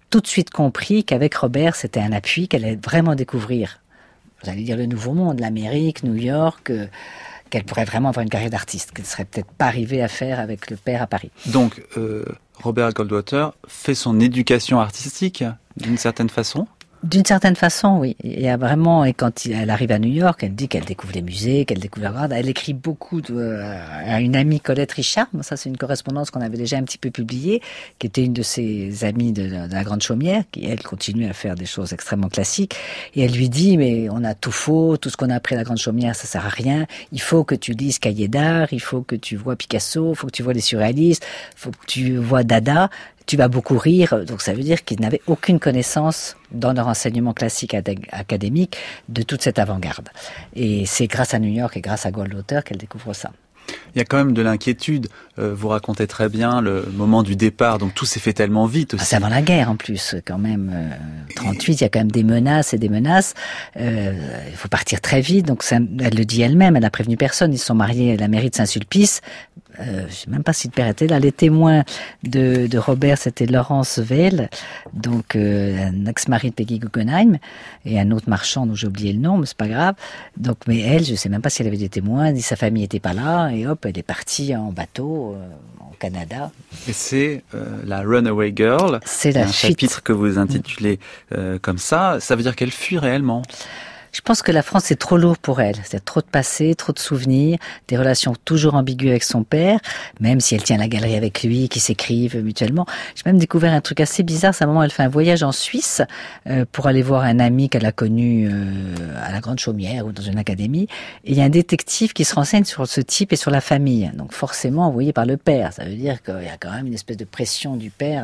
tout de suite compris qu'avec Robert, c'était un appui, qu'elle allait vraiment découvrir, j'allais dire le Nouveau Monde, l'Amérique, New York, qu'elle pourrait vraiment avoir une carrière d'artiste, qu'elle ne serait peut-être pas arrivée à faire avec le père à Paris. Donc, Robert Goldwater fait son éducation artistique d'une certaine façon. D'une certaine façon, oui. Et quand elle arrive à New York, elle dit qu'elle découvre les musées, qu'elle découvre la garde. Elle écrit beaucoup à une amie, Colette Richard. Ça, c'est une correspondance qu'on avait déjà un petit peu publiée, qui était une de ses amies de la Grande Chaumière, qui, elle, continue à faire des choses extrêmement classiques. Et elle lui dit, mais on a tout faux, tout ce qu'on a appris à la Grande Chaumière, ça sert à rien. Il faut que tu lises Cahiers d'art, il faut que tu vois Picasso, il faut que tu vois les surréalistes, il faut que tu vois Dada. Tu vas beaucoup rire, donc ça veut dire qu'ils n'avaient aucune connaissance dans leur enseignement classique académique de toute cette avant-garde. Et c'est grâce à New York et grâce à Goldwater qu'elle découvre ça. Il y a quand même de l'inquiétude. Vous racontez très bien le moment du départ, donc tout s'est fait tellement vite aussi. C'est avant la guerre en plus, quand même. 38, il y a quand même des menaces et des menaces. Il faut partir très vite, donc elle le dit elle-même, elle n'a prévenu personne. Ils se sont mariés à la mairie de Saint-Sulpice. Je ne sais même pas si le père était là. Les témoins de Robert, c'était Laurence Veil, donc un ex-mari de Peggy Guggenheim, et un autre marchand dont j'ai oublié le nom, mais c'est pas grave. Donc, mais elle, je ne sais même pas si elle avait des témoins, ni sa famille n'était pas là, et hop, elle est partie en bateau au Canada. Et c'est la Runaway Girl. C'est la un chapitre que vous intitulez comme ça. Ça veut dire qu'elle fuit réellement. Je pense que la France, c'est trop lourd pour elle. C'est trop de passé, trop de souvenirs, des relations toujours ambiguës avec son père, même si elle tient la galerie avec lui, qui s'écrivent mutuellement. J'ai même découvert un truc assez bizarre. C'est un moment où elle fait un voyage en Suisse pour aller voir un ami qu'elle a connu à la Grande Chaumière ou dans une académie. Et il y a un détective qui se renseigne sur ce type et sur la famille. Donc forcément envoyé par le père. Ça veut dire qu'il y a quand même une espèce de pression du père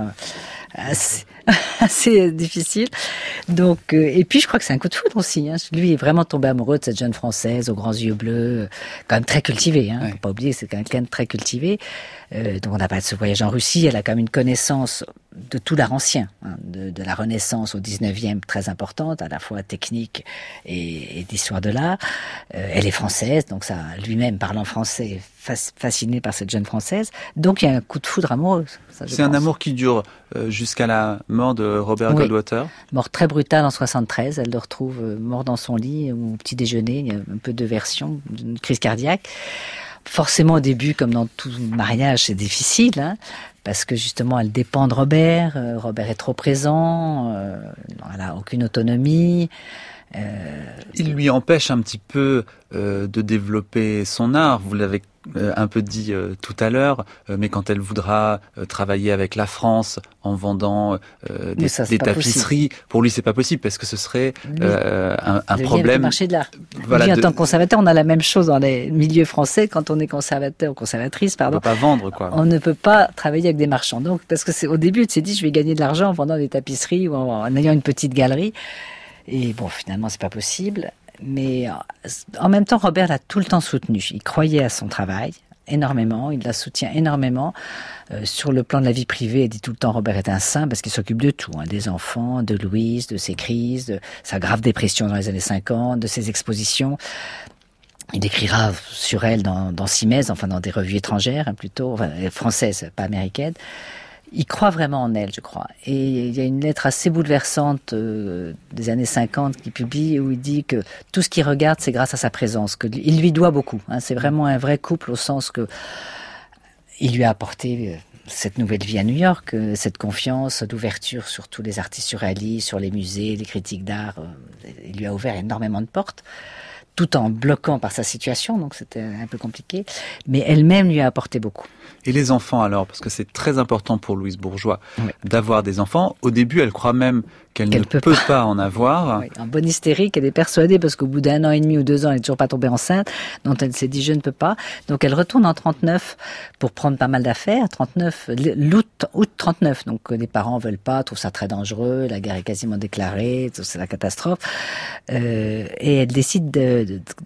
assez difficile. Donc, et puis je crois que c'est un coup de foudre aussi. Lui est vraiment tombé amoureux de cette jeune Française aux grands yeux bleus, quand même très cultivée. Ouais. Faut pas oublier, c'est quelqu'un de très cultivé. Donc on n'a pas de ce voyage en Russie. Elle a quand même une connaissance de tout l'art ancien, de la Renaissance au 19e, très importante, à la fois technique et d'histoire de l'art. Elle est française, donc ça, lui-même parlant français, fasciné par cette jeune Française. Donc il y a un coup de foudre amoureux. C'est un amour qui dure jusqu'à la mort de Robert Goldwater. Mort très brutale en 73. Elle le retrouve mort dans son lit au petit déjeuner. Il y a un peu de versions d'une crise cardiaque. Forcément, au début, comme dans tout mariage, c'est difficile, parce que justement, elle dépend de Robert. Robert est trop présent. Elle n'a aucune autonomie. Il lui empêche un petit peu de développer son art. Vous l'avez un peu dit tout à l'heure, mais quand elle voudra travailler avec la France en vendant des tapisseries, pour lui c'est pas possible parce que ce serait un problème. Le marché de l'art. Voilà, en tant que conservateur, on a la même chose dans les milieux français. Quand on est conservateur ou conservatrice, pardon, on peut pas vendre quoi. On ne peut pas travailler avec des marchands. Donc parce que au début, tu t'es dit je vais gagner de l'argent en vendant des tapisseries ou en ayant une petite galerie. Et bon, finalement, c'est pas possible. Mais en même temps, Robert l'a tout le temps soutenu. Il croyait à son travail énormément, il la soutient énormément. Sur le plan de la vie privée, il dit tout le temps Robert est un saint parce qu'il s'occupe de tout, des enfants, de Louise, de ses crises, de sa grave dépression dans les années 50, de ses expositions. Il écrira sur elle dans Simèse, enfin dans des revues étrangères, plutôt françaises, pas américaines. Il croit vraiment en elle, je crois. Et il y a une lettre assez bouleversante des années 50 qu'il publie où il dit que tout ce qu'il regarde, c'est grâce à sa présence. Il lui doit beaucoup. C'est vraiment un vrai couple au sens que il lui a apporté cette nouvelle vie à New York, cette confiance, l'ouverture sur tous les artistes surréalistes, sur les musées, les critiques d'art. Il lui a ouvert énormément de portes, tout en bloquant par sa situation, donc c'était un peu compliqué. Mais elle-même lui a apporté beaucoup. Et les enfants alors, parce que c'est très important pour Louise Bourgeois d'avoir des enfants. Au début, elle croit même qu'elle ne peut pas en avoir. Oui, en bonne hystérique, elle est persuadée parce qu'au bout d'1 an et demi ou 2 ans, elle n'est toujours pas tombée enceinte. Donc elle s'est dit je ne peux pas. Donc elle retourne en 39 pour prendre pas mal d'affaires. 39, août 39. Donc les parents veulent pas, trouvent ça très dangereux. La guerre est quasiment déclarée, c'est la catastrophe. Et elle décide de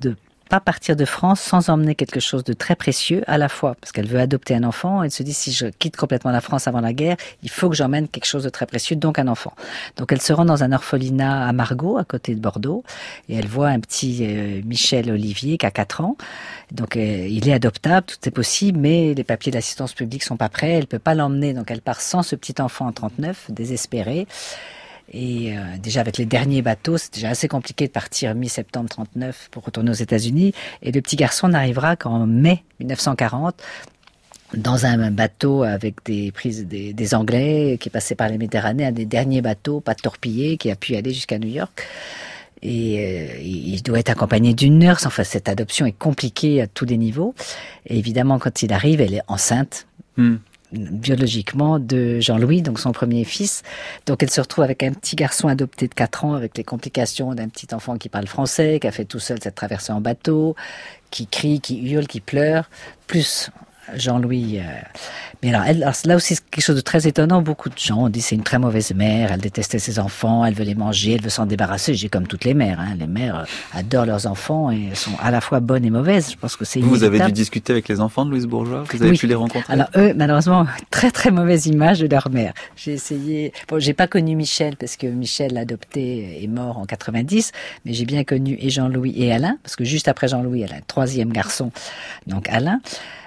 pas partir de France sans emmener quelque chose de très précieux, à la fois parce qu'elle veut adopter un enfant. Elle se dit, si je quitte complètement la France avant la guerre, il faut que j'emmène quelque chose de très précieux, donc un enfant. Donc elle se rend dans un orphelinat à Margaux, à côté de Bordeaux, et elle voit un petit Michel Olivier qui a 4 ans. Donc il est adoptable, tout est possible, mais les papiers d'assistance publique sont pas prêts, elle peut pas l'emmener, donc elle part sans ce petit enfant en 39, désespérée. Et déjà avec les derniers bateaux, c'est déjà assez compliqué de partir mi-septembre 39 pour retourner aux États-Unis. Et le petit garçon n'arrivera qu'en mai 1940 dans un bateau avec des Anglais qui passaient par la Méditerranée, un des derniers bateaux, pas torpillé, qui a pu aller jusqu'à New York. Et il doit être accompagné d'une nurse. Enfin, cette adoption est compliquée à tous les niveaux. Et évidemment, quand il arrive, elle est enceinte. Biologiquement de Jean-Louis, donc son premier fils. Donc elle se retrouve avec un petit garçon adopté de 4 ans, avec les complications d'un petit enfant qui parle français, qui a fait tout seul cette traversée en bateau, qui crie, qui hurle, qui pleure, plus Jean-Louis. Mais alors, là aussi, c'est quelque chose de très étonnant. Beaucoup de gens ont dit c'est une très mauvaise mère, elle détestait ses enfants, elle veut les manger, elle veut s'en débarrasser. J'ai comme toutes les mères. Les mères adorent leurs enfants et sont à la fois bonnes et mauvaises. Je pense que c'est inévitable. Vous avez dû discuter avec les enfants de Louise Bourgeois? Vous avez pu les rencontrer? Alors eux, malheureusement, très très mauvaise image de leur mère. J'ai essayé... Bon, j'ai pas connu Michel, parce que Michel, adopté, est mort en 90, mais j'ai bien connu et Jean-Louis et Alain, parce que juste après Jean-Louis, elle a un 3e garçon, donc Alain.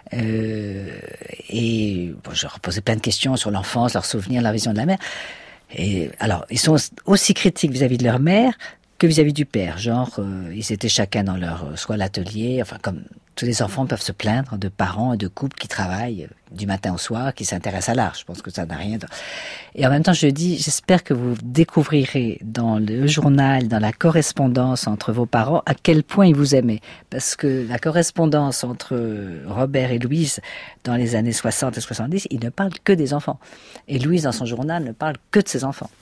Et bon, je leur posais plein de questions sur l'enfance, leurs souvenirs, leur vision de la mère. Et alors, ils sont aussi critiques vis-à-vis de leur mère que vis-à-vis du père. Genre, ils étaient chacun dans leur, soit l'atelier, enfin comme tous les enfants peuvent se plaindre de parents et de couples qui travaillent du matin au soir, qui s'intéressent à l'art. Je pense que ça n'a rien de... Et en même temps, je dis, j'espère que vous découvrirez dans le journal, dans la correspondance entre vos parents, à quel point ils vous aimaient. Parce que la correspondance entre Robert et Louise, dans les années 60 et 70, ils ne parlent que des enfants. Et Louise, dans son journal, ne parle que de ses enfants.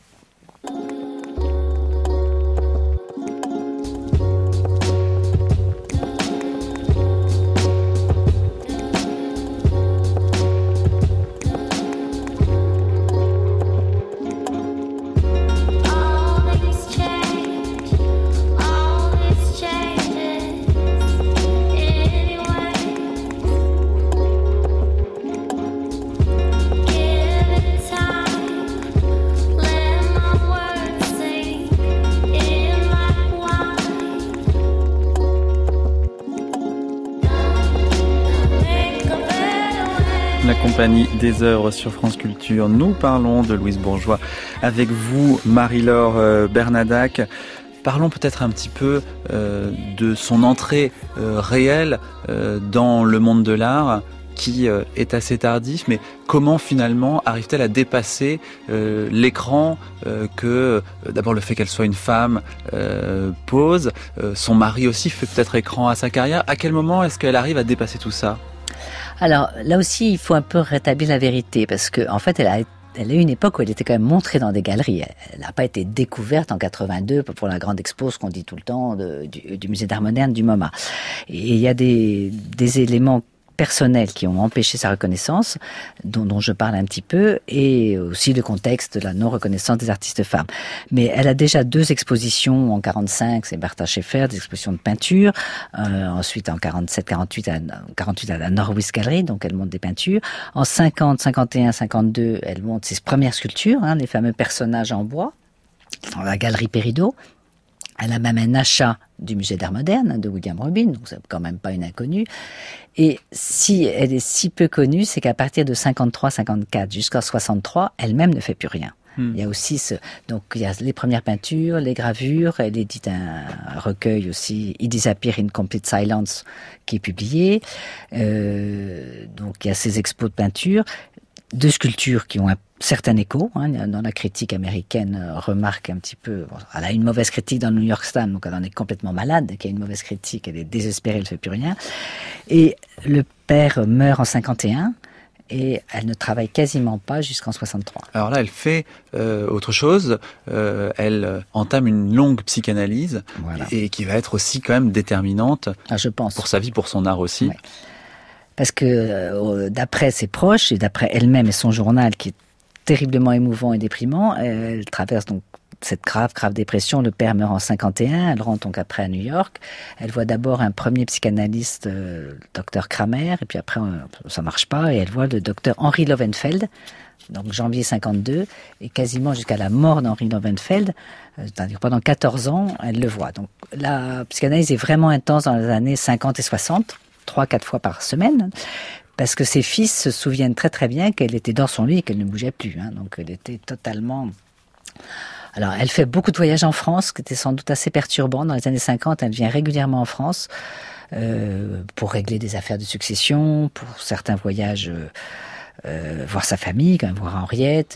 La compagnie des œuvres sur France Culture. Nous parlons de Louise Bourgeois avec vous, Marie-Laure Bernadac. Parlons peut-être un petit peu de son entrée réelle dans le monde de l'art, qui est assez tardif, mais comment finalement arrive-t-elle à dépasser l'écran que d'abord le fait qu'elle soit une femme pose, son mari aussi fait peut-être écran à sa carrière. À quel moment est-ce qu'elle arrive à dépasser tout ça? Alors là aussi, il faut un peu rétablir la vérité, parce que en fait, elle a eu une époque où elle était quand même montrée dans des galeries. Elle n'a pas été découverte en 82 pour la grande expo, ce qu'on dit tout le temps, du musée d'art moderne du MoMA. Et il y a des éléments personnels qui ont empêché sa reconnaissance, dont je parle un petit peu, et aussi le contexte de la non-reconnaissance des artistes femmes. Mais elle a déjà 2 expositions en 45, c'est Bertha Schaeffer, des expositions de peinture, ensuite en 48 à la Norwich Gallery, donc elle monte des peintures. En 50, 51, 52, elle monte ses premières sculptures, les fameux personnages en bois, dans la galerie Péridot. Elle a même un achat du musée d'art moderne de William Robin, donc c'est quand même pas une inconnue. Et si elle est si peu connue, c'est qu'à partir de 53-54 jusqu'à 63, elle-même ne fait plus rien. Il y a aussi donc il y a les premières peintures, les gravures, elle édite un recueil aussi, It Disappear in Complete Silence, qui est publié. Donc il y a ces expos de peinture, de sculptures qui ont un certain écho, dans la critique américaine, remarque un petit peu, elle a une mauvaise critique dans le New York Times, donc elle en est complètement malade, qu'il y a une mauvaise critique, elle est désespérée, elle ne fait plus rien. Et le père meurt en 51, et elle ne travaille quasiment pas jusqu'en 63. Alors là, elle fait autre chose, elle entame une longue psychanalyse, voilà. Et qui va être aussi quand même déterminante, je pense, pour sa vie, pour son art aussi. Ouais. Parce que d'après ses proches, et d'après elle-même et son journal, qui est terriblement émouvant et déprimant, elle traverse donc cette grave dépression. Le père meurt en 51, elle rentre donc après à New York. Elle voit d'abord un premier psychanalyste, le docteur Kramer, et puis après ça marche pas, et elle voit le docteur Henry Lowenfeld, donc janvier 52, et quasiment jusqu'à la mort d'Henry Lowenfeld, c'est-à-dire pendant 14 ans, elle le voit. Donc la psychanalyse est vraiment intense dans les années 50 et 60, 3-4 fois par semaine, parce que ses fils se souviennent très très bien qu'elle était dans son lit et qu'elle ne bougeait plus. Donc elle était totalement... Alors elle fait beaucoup de voyages en France, ce qui était sans doute assez perturbant. Dans les années 50, elle vient régulièrement en France pour régler des affaires de succession, pour certains voyages... voir sa famille, quand même, voir Henriette,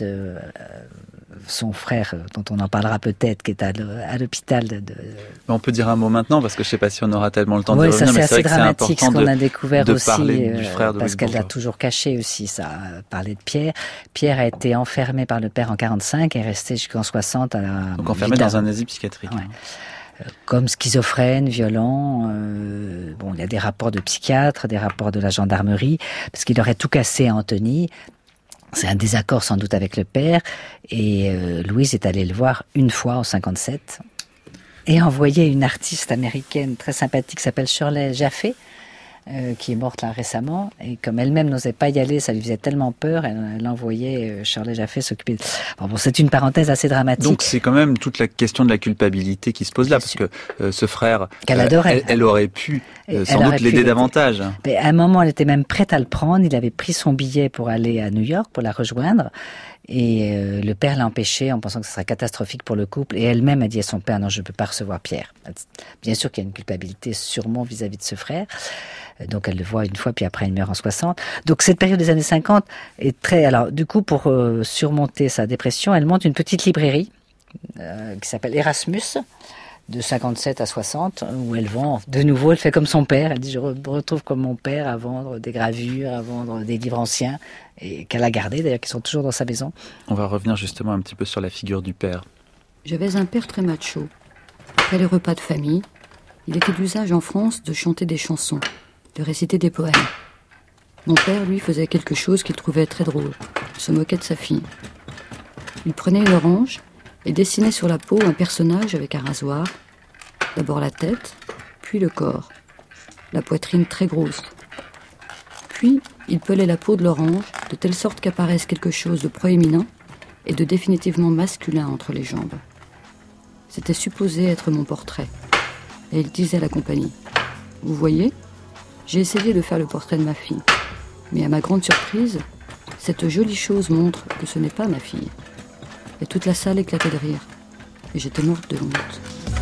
son frère, dont on en parlera peut-être, qui est à l'hôpital. On peut dire un mot maintenant, parce que je ne sais pas si on aura tellement le temps de oui, revenir, ça, mais c'est c'est vrai que c'est dramatique, important ce qu'on a découvert de aussi, parler du frère de parce Louise qu'elle l'a Bourgeois. toujours caché aussi, ça, parler de Pierre. Pierre a été enfermé par le père en 45 et est resté jusqu'en 60 à Donc enfermé dans un asile psychiatrique. Ouais. Comme schizophrène, violent. Il y a des rapports de psychiatres, des rapports de la gendarmerie, parce qu'il aurait tout cassé à Antony. C'est un désaccord sans doute avec le père. Et Louise est allée le voir une fois en 57 et a envoyé une artiste américaine très sympathique qui s'appelle Shirley Jaffe, qui est morte là récemment, et comme elle-même n'osait pas y aller, ça lui faisait tellement peur, elle envoyait Shirley Jaffe s'occuper. Bon, c'est une parenthèse assez dramatique. Donc c'est quand même toute la question de la culpabilité qui se pose là, parce que ce frère, qu'elle adorait, elle aurait pu sans doute l'aider davantage. Mais à un moment, elle était même prête à le prendre. Il avait pris son billet pour aller à New York pour la rejoindre. Et le père l'a empêché en pensant que ce serait catastrophique pour le couple. Et elle-même a dit à son père, non, je ne peux pas recevoir Pierre. Bien sûr qu'il y a une culpabilité sûrement vis-à-vis de ce frère. Donc elle le voit une fois, puis après il meurt en 60. Donc cette période des années 50 est très... Alors du coup, pour surmonter sa dépression, elle monte une petite librairie qui s'appelle Erasmus, de 57 à 60, où elle vend, de nouveau, elle fait comme son père. Elle dit, je retrouve comme mon père à vendre des gravures, à vendre des livres anciens, et qu'elle a gardés, d'ailleurs, qui sont toujours dans sa maison. On va revenir justement un petit peu sur la figure du père. J'avais un père très macho. Après les repas de famille, il était d'usage en France de chanter des chansons, de réciter des poèmes. Mon père, lui, faisait quelque chose qu'il trouvait très drôle. Il se moquait de sa fille. Il prenait une orange et dessinait sur la peau un personnage avec un rasoir. D'abord la tête, puis le corps. La poitrine très grosse. Puis, il pelait la peau de l'orange de telle sorte qu'apparaisse quelque chose de proéminent et de définitivement masculin entre les jambes. C'était supposé être mon portrait. Et il disait à la compagnie, « Vous voyez, j'ai essayé de faire le portrait de ma fille. Mais à ma grande surprise, cette jolie chose montre que ce n'est pas ma fille. » Et toute la salle éclatait de rire. Et j'étais morte de honte.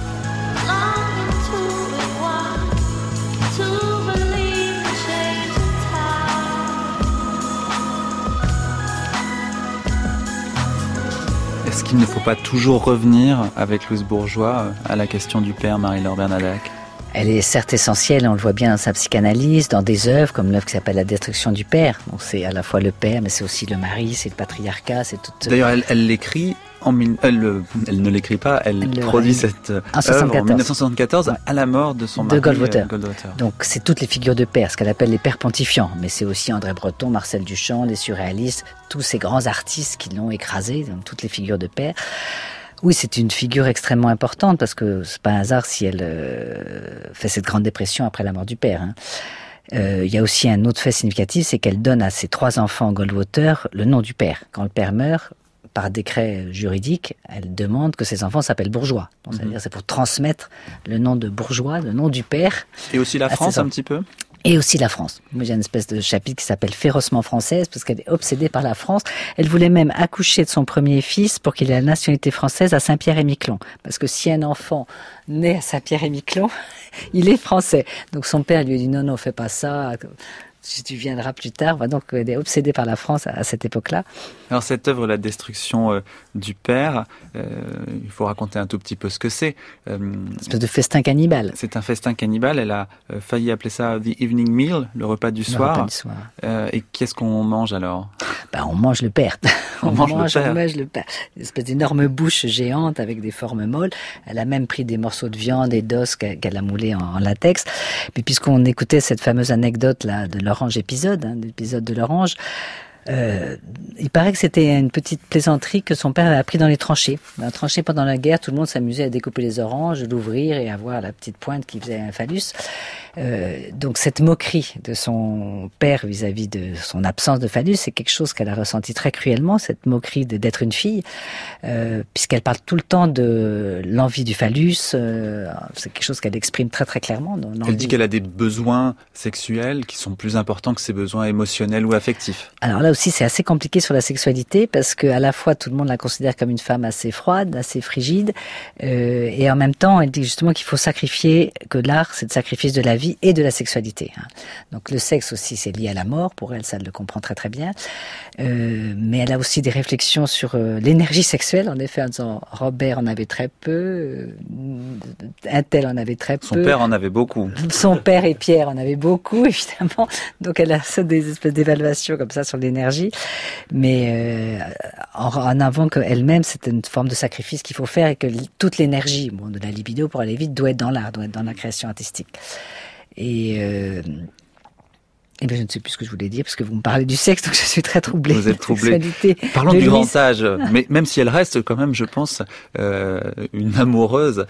Est-ce qu'il ne faut pas toujours revenir avec Louise Bourgeois à la question du père, Marie-Laure Bernadac ? Elle est certes essentielle, on le voit bien dans sa psychanalyse, dans des œuvres comme l'œuvre qui s'appelle La destruction du père. Donc c'est à la fois le père, mais c'est aussi le mari, c'est le patriarcat, c'est toute... D'ailleurs, elle l'écrit, elle ne l'écrit pas, elle produit cette œuvre en 1974 à la mort de son mari, Goldwater. Goldwater. Donc c'est toutes les figures de père, ce qu'elle appelle les pères pontifiants, mais c'est aussi André Breton, Marcel Duchamp, les surréalistes, tous ces grands artistes qui l'ont écrasé, donc toutes les figures de père. Oui, c'est une figure extrêmement importante parce que c'est pas un hasard si elle fait cette grande dépression après la mort du père. Il y a aussi un autre fait significatif, c'est qu'elle donne à ses 3 enfants Goldwater le nom du père. Quand le père meurt, par décret juridique, elle demande que ses enfants s'appellent Bourgeois. Donc, c'est-à-dire c'est pour transmettre le nom de Bourgeois, le nom du père. Et aussi la France un petit peu ? Et aussi la France. Moi, j'ai une espèce de chapitre qui s'appelle Férocement française, parce qu'elle est obsédée par la France. Elle voulait même accoucher de son premier fils pour qu'il ait la nationalité française à Saint-Pierre-et-Miquelon. Parce que si un enfant naît à Saint-Pierre-et-Miquelon, il est français. Donc son père lui a dit non, fais pas ça. Si tu viendras plus tard. Donc elle est obsédée par la France à cette époque-là. Alors cette œuvre, La destruction du père, il faut raconter un tout petit peu ce que c'est. Une espèce de festin cannibale. C'est un festin cannibale. Elle a failli appeler ça The Evening Meal, le repas du soir. Repas du soir. Et qu'est-ce qu'on mange alors ? On mange le père. On mange le père. Une espèce d'énorme bouche géante avec des formes molles. Elle a même pris des morceaux de viande et d'os qu'elle a moulés en latex. Puis puisqu'on écoutait cette fameuse anecdote là de l'Orange épisode, l'épisode de l'Orange, il paraît que c'était une petite plaisanterie que son père avait appris dans les tranchées. Dans les tranchées pendant la guerre, tout le monde s'amusait à découper les oranges, l'ouvrir et avoir la petite pointe qui faisait un phallus. Donc cette moquerie de son père vis-à-vis de son absence de phallus, c'est quelque chose qu'elle a ressenti très cruellement, cette moquerie d'être une fille, puisqu'elle parle tout le temps de l'envie du phallus. C'est quelque chose qu'elle exprime très très clairement. Elle dit qu'elle a des besoins sexuels qui sont plus importants que ses besoins émotionnels ou affectifs. Alors là aussi, c'est assez compliqué sur la sexualité parce que à la fois tout le monde la considère comme une femme assez froide, assez frigide, et en même temps, elle dit justement qu'il faut sacrifier, que l'art, c'est le sacrifice de la vie et de la sexualité. Donc le sexe aussi, c'est lié à la mort. Pour elle, ça elle le comprend très très bien. Mais elle a aussi des réflexions sur l'énergie sexuelle. En effet, en disant Robert en avait très peu, un tel en avait très peu. Son père en avait beaucoup. Son père et Pierre en avaient beaucoup, évidemment. Donc elle a des espèces d'évaluations comme ça sur l'énergie. Mais en avant qu'elle-même, c'est une forme de sacrifice qu'il faut faire et que toute l'énergie de la libido, pour aller vite, doit être dans l'art, doit être dans la création artistique. Et bien, je ne sais plus ce que je voulais dire, parce que vous me parlez du sexe, donc je suis très troublée. Vous êtes troublée. Parlons du grand âge, mais même si elle reste quand même, je pense, une amoureuse,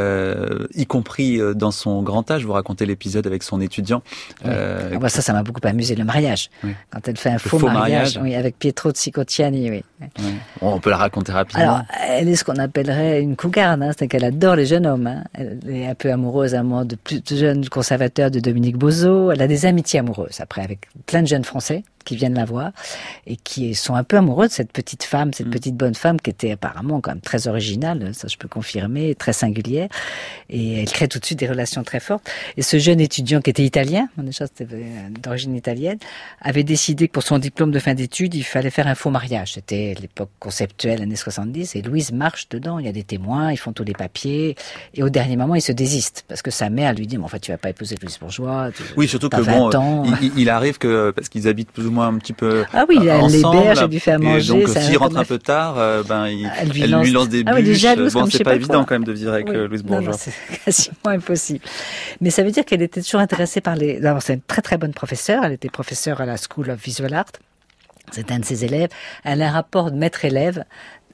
y compris dans son grand âge. Vous racontez l'épisode avec son étudiant. Ouais. Ça m'a beaucoup amusé, le mariage. Oui. Quand elle fait un faux mariage. Oui, avec Pietro Tsicotiani, oui. Oui. Bon, on peut la raconter rapidement. Alors, elle est ce qu'on appellerait une cougarde, c'est-à-dire qu'elle adore les jeunes hommes. Elle est un peu amoureuse à un moment de plus de jeunes conservateurs de Dominique Bozzo. Elle a des amitiés amoureuses. Après, avec plein de jeunes Français qui viennent la voir et qui sont un peu amoureux de cette petite femme, cette petite bonne femme qui était apparemment quand même très originale, ça je peux confirmer, très singulière. Et elle crée tout de suite des relations très fortes. Et ce jeune étudiant qui était italien, déjà c'était d'origine italienne, avait décidé que pour son diplôme de fin d'études, il fallait faire un faux mariage. C'était l'époque conceptuelle, années 70, et Louise marche dedans, il y a des témoins, ils font tous les papiers, et au dernier moment, il se désiste, parce que sa mère lui dit, mais en fait, tu vas pas épouser Louise Bourgeois. Oui, surtout que bon, il arrive que, parce qu'ils habitent plus ou moins un petit peu elle l'héberge, elle lui fait à manger. Et donc, s'il rentre un peu tard, elle lui lance des bûches. Bon, c'est pas évident quand même de vivre avec Louise Bourgeois. Non, c'est quasiment impossible. Mais ça veut dire qu'elle était toujours intéressée par les... D'abord, c'est une très très bonne professeure. Elle était professeure à la School of Visual Art. C'est un de ses élèves. Elle a un rapport de maître-élève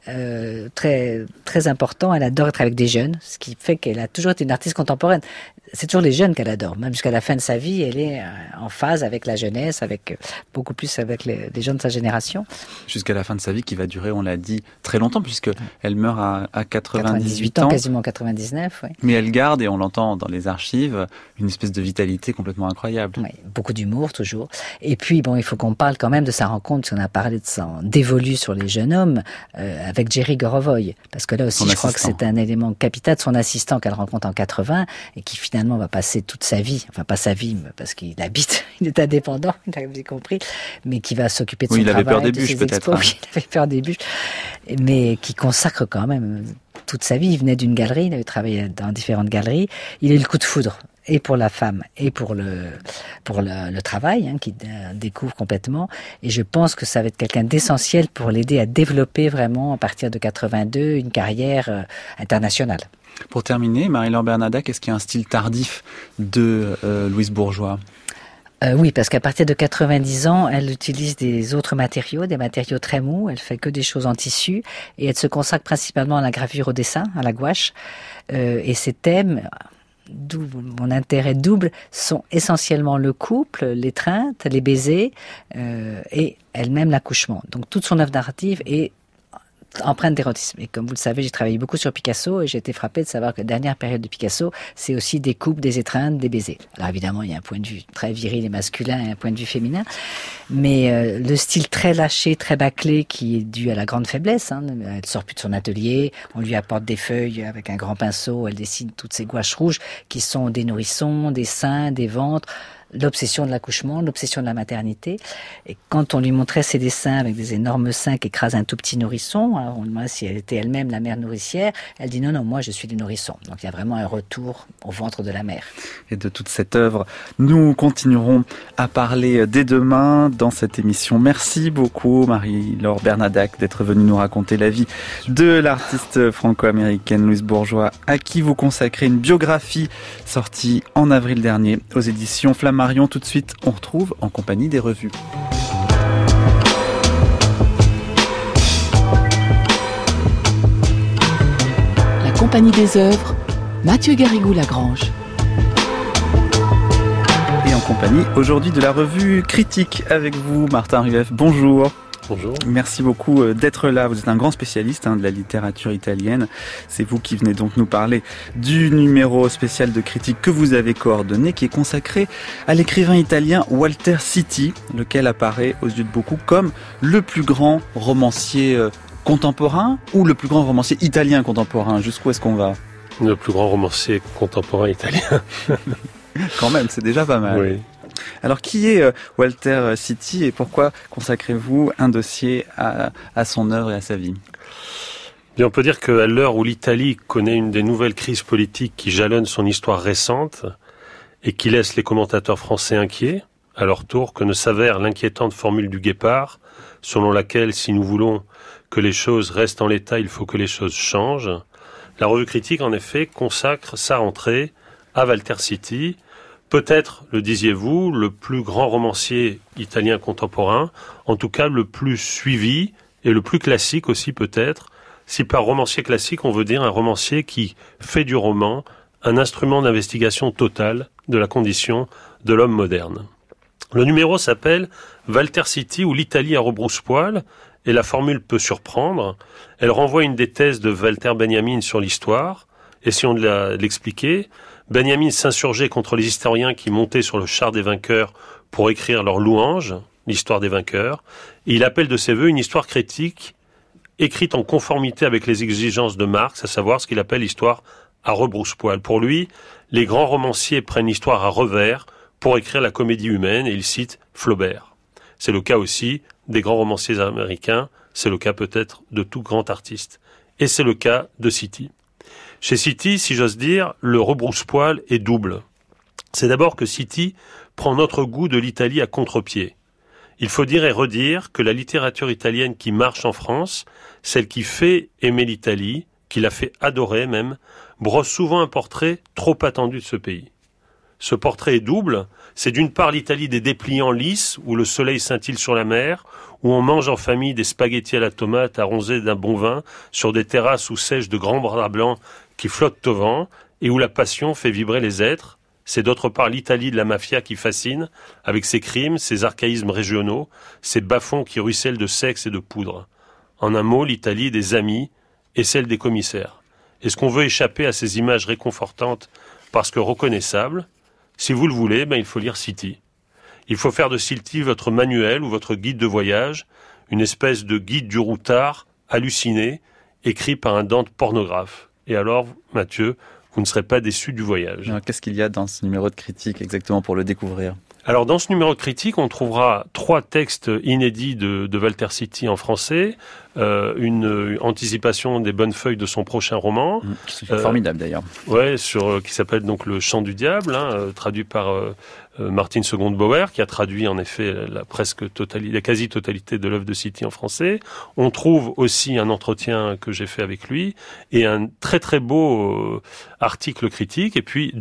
très très important. Elle adore être avec des jeunes, ce qui fait qu'elle a toujours été une artiste contemporaine. C'est toujours les jeunes qu'elle adore, même jusqu'à la fin de sa vie, elle est en phase avec la jeunesse, avec beaucoup plus avec les gens de sa génération. Jusqu'à la fin de sa vie, qui va durer, on l'a dit, très longtemps, puisque elle meurt à 98 ans, quasiment 99. Oui. Mais elle garde, et on l'entend dans les archives, une espèce de vitalité complètement incroyable. Oui, beaucoup d'humour toujours. Et puis bon, il faut qu'on parle quand même de sa rencontre, parce qu'on a parlé de son dévolu sur les jeunes hommes, avec Jerry Gorovoy, parce que là aussi, je crois que c'est un élément capital de son assistant qu'elle rencontre en 80 et qui finalement va passer toute sa vie, enfin pas sa vie, parce qu'il habite, il est indépendant, vous avez compris, mais qui va s'occuper de son travail. Oui, il avait peur des bûches peut-être. Oui, il avait peur des bûches, mais qui consacre quand même toute sa vie. Il venait d'une galerie, il avait travaillé dans différentes galeries. Il a eu le coup de foudre, et pour la femme, et pour le travail, qui découvre complètement. Et je pense que ça va être quelqu'un d'essentiel pour l'aider à développer vraiment, à partir de 82, une carrière internationale. Pour terminer, Marie-Laure Bernadac, est-ce qu'il y a un style tardif de Louise Bourgeois ? Oui, parce qu'à partir de 90 ans, elle utilise des autres matériaux, des matériaux très mous. Elle fait que des choses en tissu et elle se consacre principalement à la gravure au dessin, à la gouache. Et ses thèmes, d'où mon intérêt double, sont essentiellement le couple, l'étreinte, les baisers et elle-même l'accouchement. Donc toute son œuvre narrative est empreinte d'érotisme. Et comme vous le savez, j'ai travaillé beaucoup sur Picasso et j'ai été frappée de savoir que la dernière période de Picasso, c'est aussi des coupes, des étreintes, des baisers. Alors évidemment, il y a un point de vue très viril et masculin et un point de vue féminin, mais le style très lâché, très bâclé, qui est dû à la grande faiblesse. Elle sort plus de son atelier, on lui apporte des feuilles avec un grand pinceau, elle dessine toutes ces gouaches rouges qui sont des nourrissons, des seins, des ventres, l'obsession de l'accouchement, l'obsession de la maternité. Et quand on lui montrait ses dessins avec des énormes seins qui écrasent un tout petit nourrisson, alors on lui demandait si elle était elle-même la mère nourricière, elle dit non, moi je suis du nourrisson. Donc il y a vraiment un retour au ventre de la mère. Et de toute cette œuvre, nous continuerons à parler dès demain dans cette émission. Merci beaucoup Marie-Laure Bernadac d'être venue nous raconter la vie de l'artiste franco-américaine Louise Bourgeois, à qui vous consacrez une biographie sortie en avril dernier aux éditions Flammarion. Tout de suite, on retrouve en compagnie des revues. compagnie des œuvres, Mathieu Garrigou-Lagrange. Et en compagnie aujourd'hui de la revue Critique avec vous, Martin Rueff. Bonjour. Bonjour. Merci beaucoup d'être là. Vous êtes un grand spécialiste de la littérature italienne. C'est vous qui venez donc nous parler du numéro spécial de critique que vous avez coordonné, qui est consacré à l'écrivain italien Walter Citti, lequel apparaît aux yeux de beaucoup comme le plus grand romancier contemporain ou le plus grand romancier italien contemporain. Jusqu'où est-ce qu'on va ? Le plus grand romancier contemporain italien. Quand même, c'est déjà pas mal. Oui. Alors, qui est Walter Citti et pourquoi consacrez-vous un dossier à son œuvre et à sa vie ? Bien, on peut dire qu'à l'heure où l'Italie connaît une des nouvelles crises politiques qui jalonnent son histoire récente et qui laisse les commentateurs français inquiets, à leur tour, que ne s'avère l'inquiétante formule du Guépard, selon laquelle, si nous voulons que les choses restent en l'état, il faut que les choses changent. La revue Critique, en effet, consacre sa rentrée à Walter Citti, peut-être, le disiez-vous, le plus grand romancier italien contemporain, en tout cas le plus suivi et le plus classique aussi peut-être, si par romancier classique on veut dire un romancier qui fait du roman un instrument d'investigation totale de la condition de l'homme moderne. Le numéro s'appelle Walter Citti ou l'Italie à rebrousse-poil, et la formule peut surprendre. Elle renvoie une des thèses de Walter Benjamin sur l'histoire. Essayons de l'expliquer. Benjamin s'insurgeait contre les historiens qui montaient sur le char des vainqueurs pour écrire leur louange, l'histoire des vainqueurs, et il appelle de ses voeux une histoire critique écrite en conformité avec les exigences de Marx, à savoir ce qu'il appelle l'histoire à rebrousse-poil. Pour lui, les grands romanciers prennent l'histoire à revers pour écrire la comédie humaine, et il cite Flaubert. C'est le cas aussi des grands romanciers américains, c'est le cas peut-être de tout grand artiste, et c'est le cas de Citti. Chez Citti, si j'ose dire, le rebrousse-poil est double. C'est d'abord que Citti prend notre goût de l'Italie à contre-pied. Il faut dire et redire que la littérature italienne qui marche en France, celle qui fait aimer l'Italie, qui la fait adorer même, brosse souvent un portrait trop attendu de ce pays. Ce portrait est double, c'est d'une part l'Italie des dépliants lisses, où le soleil scintille sur la mer, où on mange en famille des spaghettis à la tomate arrosés d'un bon vin, sur des terrasses où sèchent de grands draps blancs qui flottent au vent, et où la passion fait vibrer les êtres. C'est d'autre part l'Italie de la mafia qui fascine, avec ses crimes, ses archaïsmes régionaux, ses bas-fonds qui ruissellent de sexe et de poudre. En un mot, l'Italie des amis et celle des commissaires. Est-ce qu'on veut échapper à ces images réconfortantes parce que reconnaissables ? Si vous le voulez, il faut lire Citti. Il faut faire de Citti votre manuel ou votre guide de voyage, une espèce de guide du routard halluciné, écrit par un Dante pornographe. Et alors, Mathieu, vous ne serez pas déçu du voyage. Alors, qu'est-ce qu'il y a dans ce numéro de critique exactement pour le découvrir ? Alors, dans ce numéro de critique, on trouvera 3 textes inédits de Walter Citti en français, une anticipation des bonnes feuilles de son prochain roman. C'est formidable d'ailleurs. Ouais, qui s'appelle donc Le Chant du Diable, traduit par Martine Segonde-Bauer, qui a traduit en effet la quasi-totalité de l'œuvre de Citti en français. On trouve aussi un entretien que j'ai fait avec lui et un très très beau article critique, et puis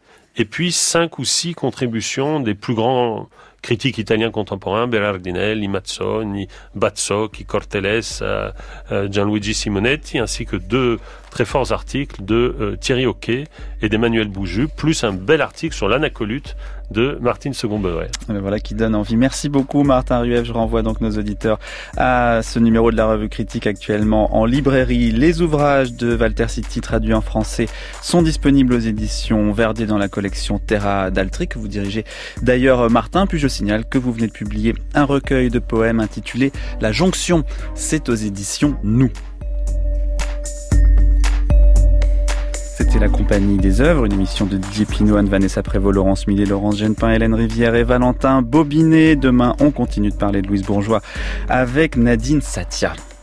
5 ou 6 contributions des plus grands critiques italiens contemporains, Berardinelli, Mazzoni, Bazzocchi, Cortelles, Gianluigi Simonetti, ainsi que 2 très forts articles de Thierry Hoquet et d'Emmanuel Bouju, plus un bel article sur l'anacolute de Martine Segonde-Bauer. Voilà qui donne envie. Merci beaucoup Martin Rueff. Je renvoie donc nos auditeurs à ce numéro de la revue Critique actuellement en librairie. Les ouvrages de Walter Citti traduits en français sont disponibles aux éditions Verdier dans la collection Terra d'Altri que vous dirigez d'ailleurs Martin. Puis je signale que vous venez de publier un recueil de poèmes intitulé La Jonction. C'est aux éditions Nous. C'était la compagnie des œuvres, une émission de Didier Pinot, Anne-Vanessa Prévost, Laurence Millet, Laurence Genepin, Hélène Rivière et Valentin Bobinet. Demain, on continue de parler de Louise Bourgeois avec Nadine Satia.